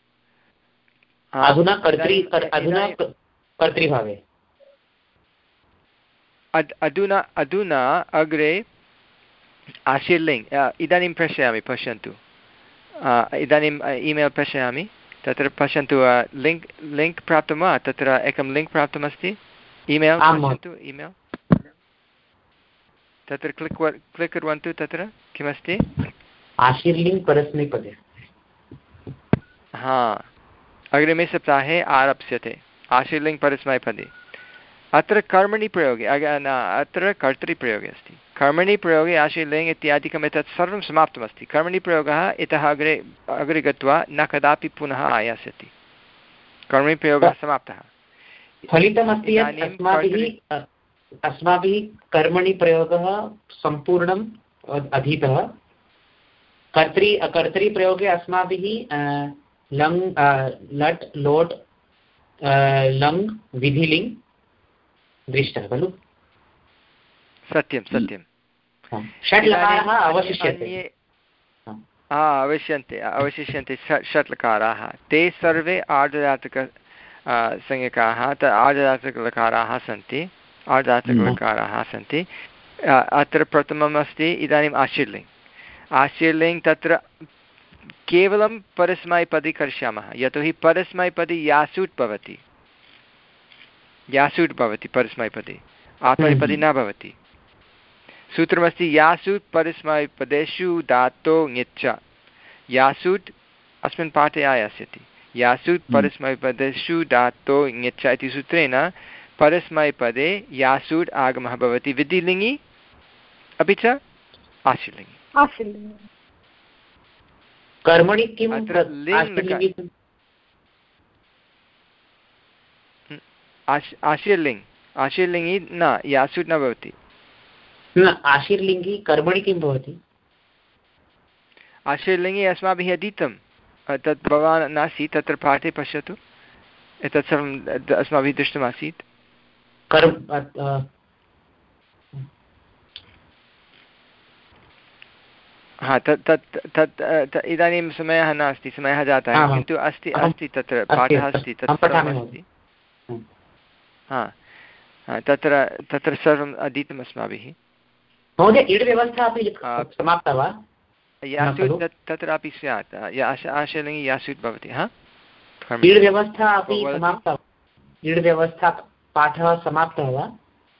अधुना कर्तृ अधुना कर्तृभावे अधुना अधुना अग्रे आशीर्लिङ् इदानीं प्रेषयामि, पश्यन्तु। इदानीम् ईमेल् प्रेषयामि, तत्र पश्यन्तु। लिङ्क् लिङ्क् प्राप्तं वा? तत्र एकं लिङ्क् प्राप्तमस्ति। ईमेल् पश्यन्तु, ईमेल् तत्र क्लिक् क्लिक् कुर्वन्तु। तत्र किमस्ति? आशीर्लिङ् परस्मैपदे। हा, अग्रिमे सप्ताहे आरप्स्यते आशीर्लिङ् परस्मैपदे। अत्र कर्मणि प्रयोगे अत्र कर्तृप्रयोगे अस्ति। कर्मणि प्रयोगे आशीर्लिङ् इत्यादिकम् एतत् सर्वं समाप्तमस्ति। कर्मणि प्रयोगः इतः अग्रे अग्रे गत्वा न कदापि पुनः आयास्यति। कर्मणि प्रयोगः समाप्तः। फलितमस्ति यत् अस्माभिः अस्माभिः कर्मणि प्रयोगः सम्पूर्णम् अधीतः। कर्तृ कर्तृप्रयोगे अस्माभिः लङ् लट् लोट् लङ् विधिलिङ् दृष्टः खलु? सत्यं सत्यं। षट् लकाराः अवशिष्यन्ते। अवशिष्यन्ते अवशिष्यन्ते षट् लकाराः। ते सर्वे आर्धधातुक संज्ञकाः आर्धधातुकलकाराः सन्ति आर्धधातुकलकाराः सन्ति। अत्र प्रथमम् अस्ति इदानीम् आशीर्लिङ्। आशीर्लिङ् तत्र केवलं परस्मैपदी करिष्यामः, यतोहि परस्मैपदी यासूट् भवति। यासूट् भवति परस्मैपदी, आत्मनेपदी न भवति। सूत्रमस्ति यासूट् परस्मैपदेषु धातो ङिच्च। यासूट् अस्मिन् पाठे आयास्यति। यासूट् परस्मैपदेषु धातो ङिच्च इति सूत्रेण परस्मैपदे यासूट् आगमः भवति विधिलिङि अपि च आशीर्लिङि। कर्मणि किम् अत्र लिङ् आशीर्लिङ् आशीर्लिङि न यासूट् न भवति। न आशीर्लिङ्गि कर्मणि किं भवति? आशीर्लिङ्गि अस्माभिः अधीतं तत् भवान् नासीत् तत्र पाठे, पश्यतु। एतत् सर्वम् अस्माभिः दृष्टमासीत्। हा तत् तत् तत् इदानीं समयः नास्ति, समयः जातः, किन्तु अस्ति अस्ति तत्र पाठः अस्ति, तत् सर्वमस्ति। हा तत्र तत्र सर्वम् अधीतम् अस्माभिः। महोदय इड् व्यवस्था अपि समाप्ता वा? यासूट् तत्रापि स्यात्। आशीर्लिङ्गि यासूट् भवति। हा इड् व्यवस्था अपि समाप्ता? इड् व्यवस्था पाठः समाप्तः वा?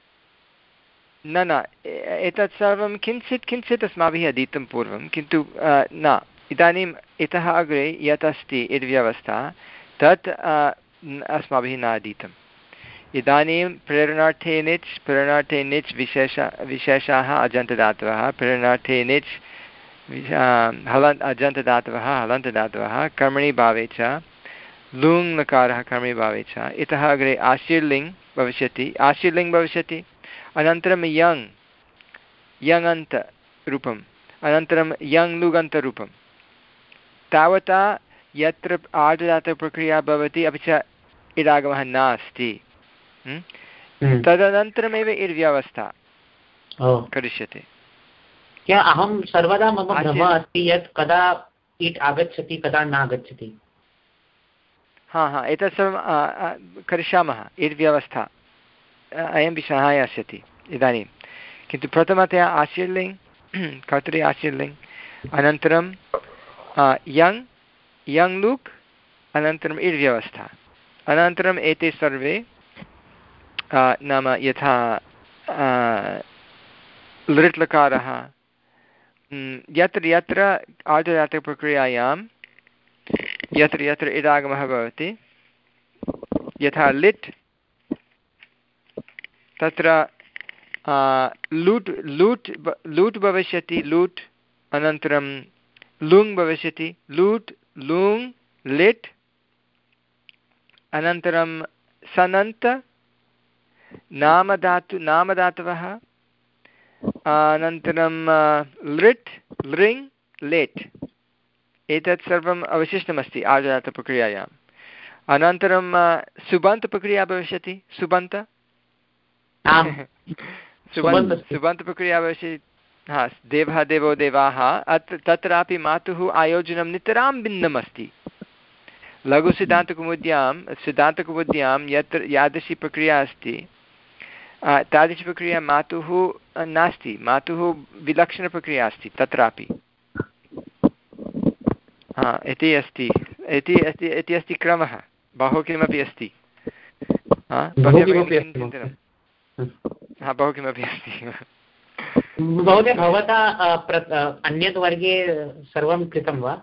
न न एतत् सर्वं किञ्चित् किञ्चित् अस्माभिः अधीतं पूर्वं, किन्तु न इदानीम् इतः अग्रे यत् अस्ति इड् व्यवस्था तत् अस्माभिः न अधीतम्। इदानीं प्रेरणार्थे निच् प्रेरणार्थे निच् विशेष विशेषाः अजन्तदातवः प्रेरणार्थे निच् हलन् अजन्तदातवः हलन्तदातवः कर्मणि भावे च लुङ् लकारः कर्मणि भावे च। इतः अग्रे आशीर्लिङ् भविष्यति आशीर्लिङ् भविष्यति। अनन्तरं यङ् यङन्तरूपम् अनन्तरं यङ् लुगन्तरूपं। तावता यत्र आर्धधातुप्रक्रिया भवति अपि च इडागमः नास्ति तदनन्तरमेव इड्व्यवस्था करिष्यते। क्या अहं सर्वदा मम भ्रमः अस्ति यत् कदा इट् आगच्छति कदा न आगच्छति? हा हा एतत् सर्वं करिष्यामः। इड्व्यवस्था अयं विषयः आयास्यति इदानीं, किन्तु प्रथमतया आशीर्लिङ् कर्तरि आशीर्लिङ् अनन्तरं यङ् यङ् लुक् अनन्तरम् इर्व्यवस्था अनन्तरम् एते सर्वे नाम यथा लृट् लकारः यत्र यत्र आर्धधातुकप्रक्रियायां यत्र यत्र इडागमः भवति यथा लिट् तत्र लूट् लूट् लूट् भविष्यति लूट् अनन्तरं लुङ् भविष्यति लूट् लुङ् लिट् अनन्तरं सनन्त नामधातु नामधातवः अनन्तरं लृट् लृङ् लेट् एतत् सर्वम् अवशिष्टमस्ति आर्धधातुप्रक्रियायाम् अनन्तरं सुबन्तप्रक्रिया भविष्यति सुबन्त सुबन्त सुबन्तप्रक्रिया भविष्यति हा देवः देवो देवाः अत्र तत्रापि मातुः आयोजनं नितरां भिन्नम् अस्ति लघुसिद्धान्तकौमुद्यां सिद्धान्तकौमुद्यां यत्र यादृशी प्रक्रिया अस्ति तादृशी प्रक्रिया मातुः नास्ति मातुः विलक्षणप्रक्रिया अस्ति तत्रापि हा इति अस्ति इति अस्ति इति अस्ति क्रमः बहु किमपि अस्ति हा बहु किमपि अस्ति महोदय भवता अन्यत् वर्गे सर्वं कृतं वा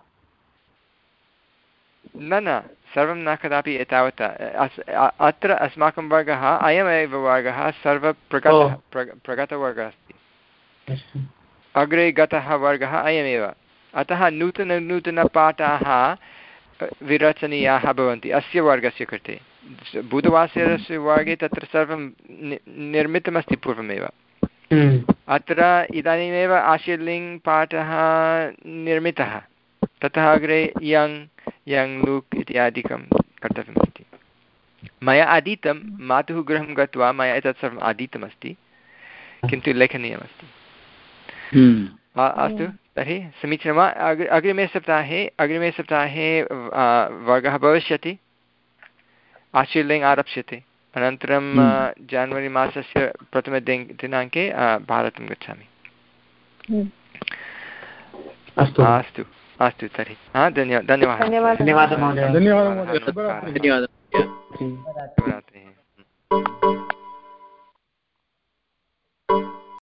न न सर्वं न कदापि एतावता अत्र अस्माकं वर्गः अयमेव वर्गः सर्वप्रगतः प्रगतवर्गः अस्ति अग्रे गतः वर्गः अयमेव अतः नूतननूतनपाठाः विरचनीयाः भवन्ति अस्य वर्गस्य कृते बुधवासरस्य वर्गे तत्र सर्वं निर्मितमस्ति पूर्वमेव अत्र इदानीमेव आशीर्लिङ् पाठः निर्मितः ततः अग्रे यङ् यङ् लुक् इत्यादिकं कर्तव्यमस्ति मया अधीतं मातुः गृहं गत्वा मया एतत् सर्वम् अधीतमस्ति किन्तु लेखनीयमस्ति अस्तु तर्हि समीचीनं वा अग् अग्रिमे सप्ताहे अग्रिमे सप्ताहे वर्गः भविष्यति आशीर्लिङ् आरप्स्यते अनन्तरं जान्वरि मासस्य प्रथमे दिनाङ्के भारतं गच्छामि अस्तु अस्तु अस्तु तर्हि हा धन्यवादः धन्यवादः धन्यवादः महोदय धन्यवादः महोदय धन्यवादः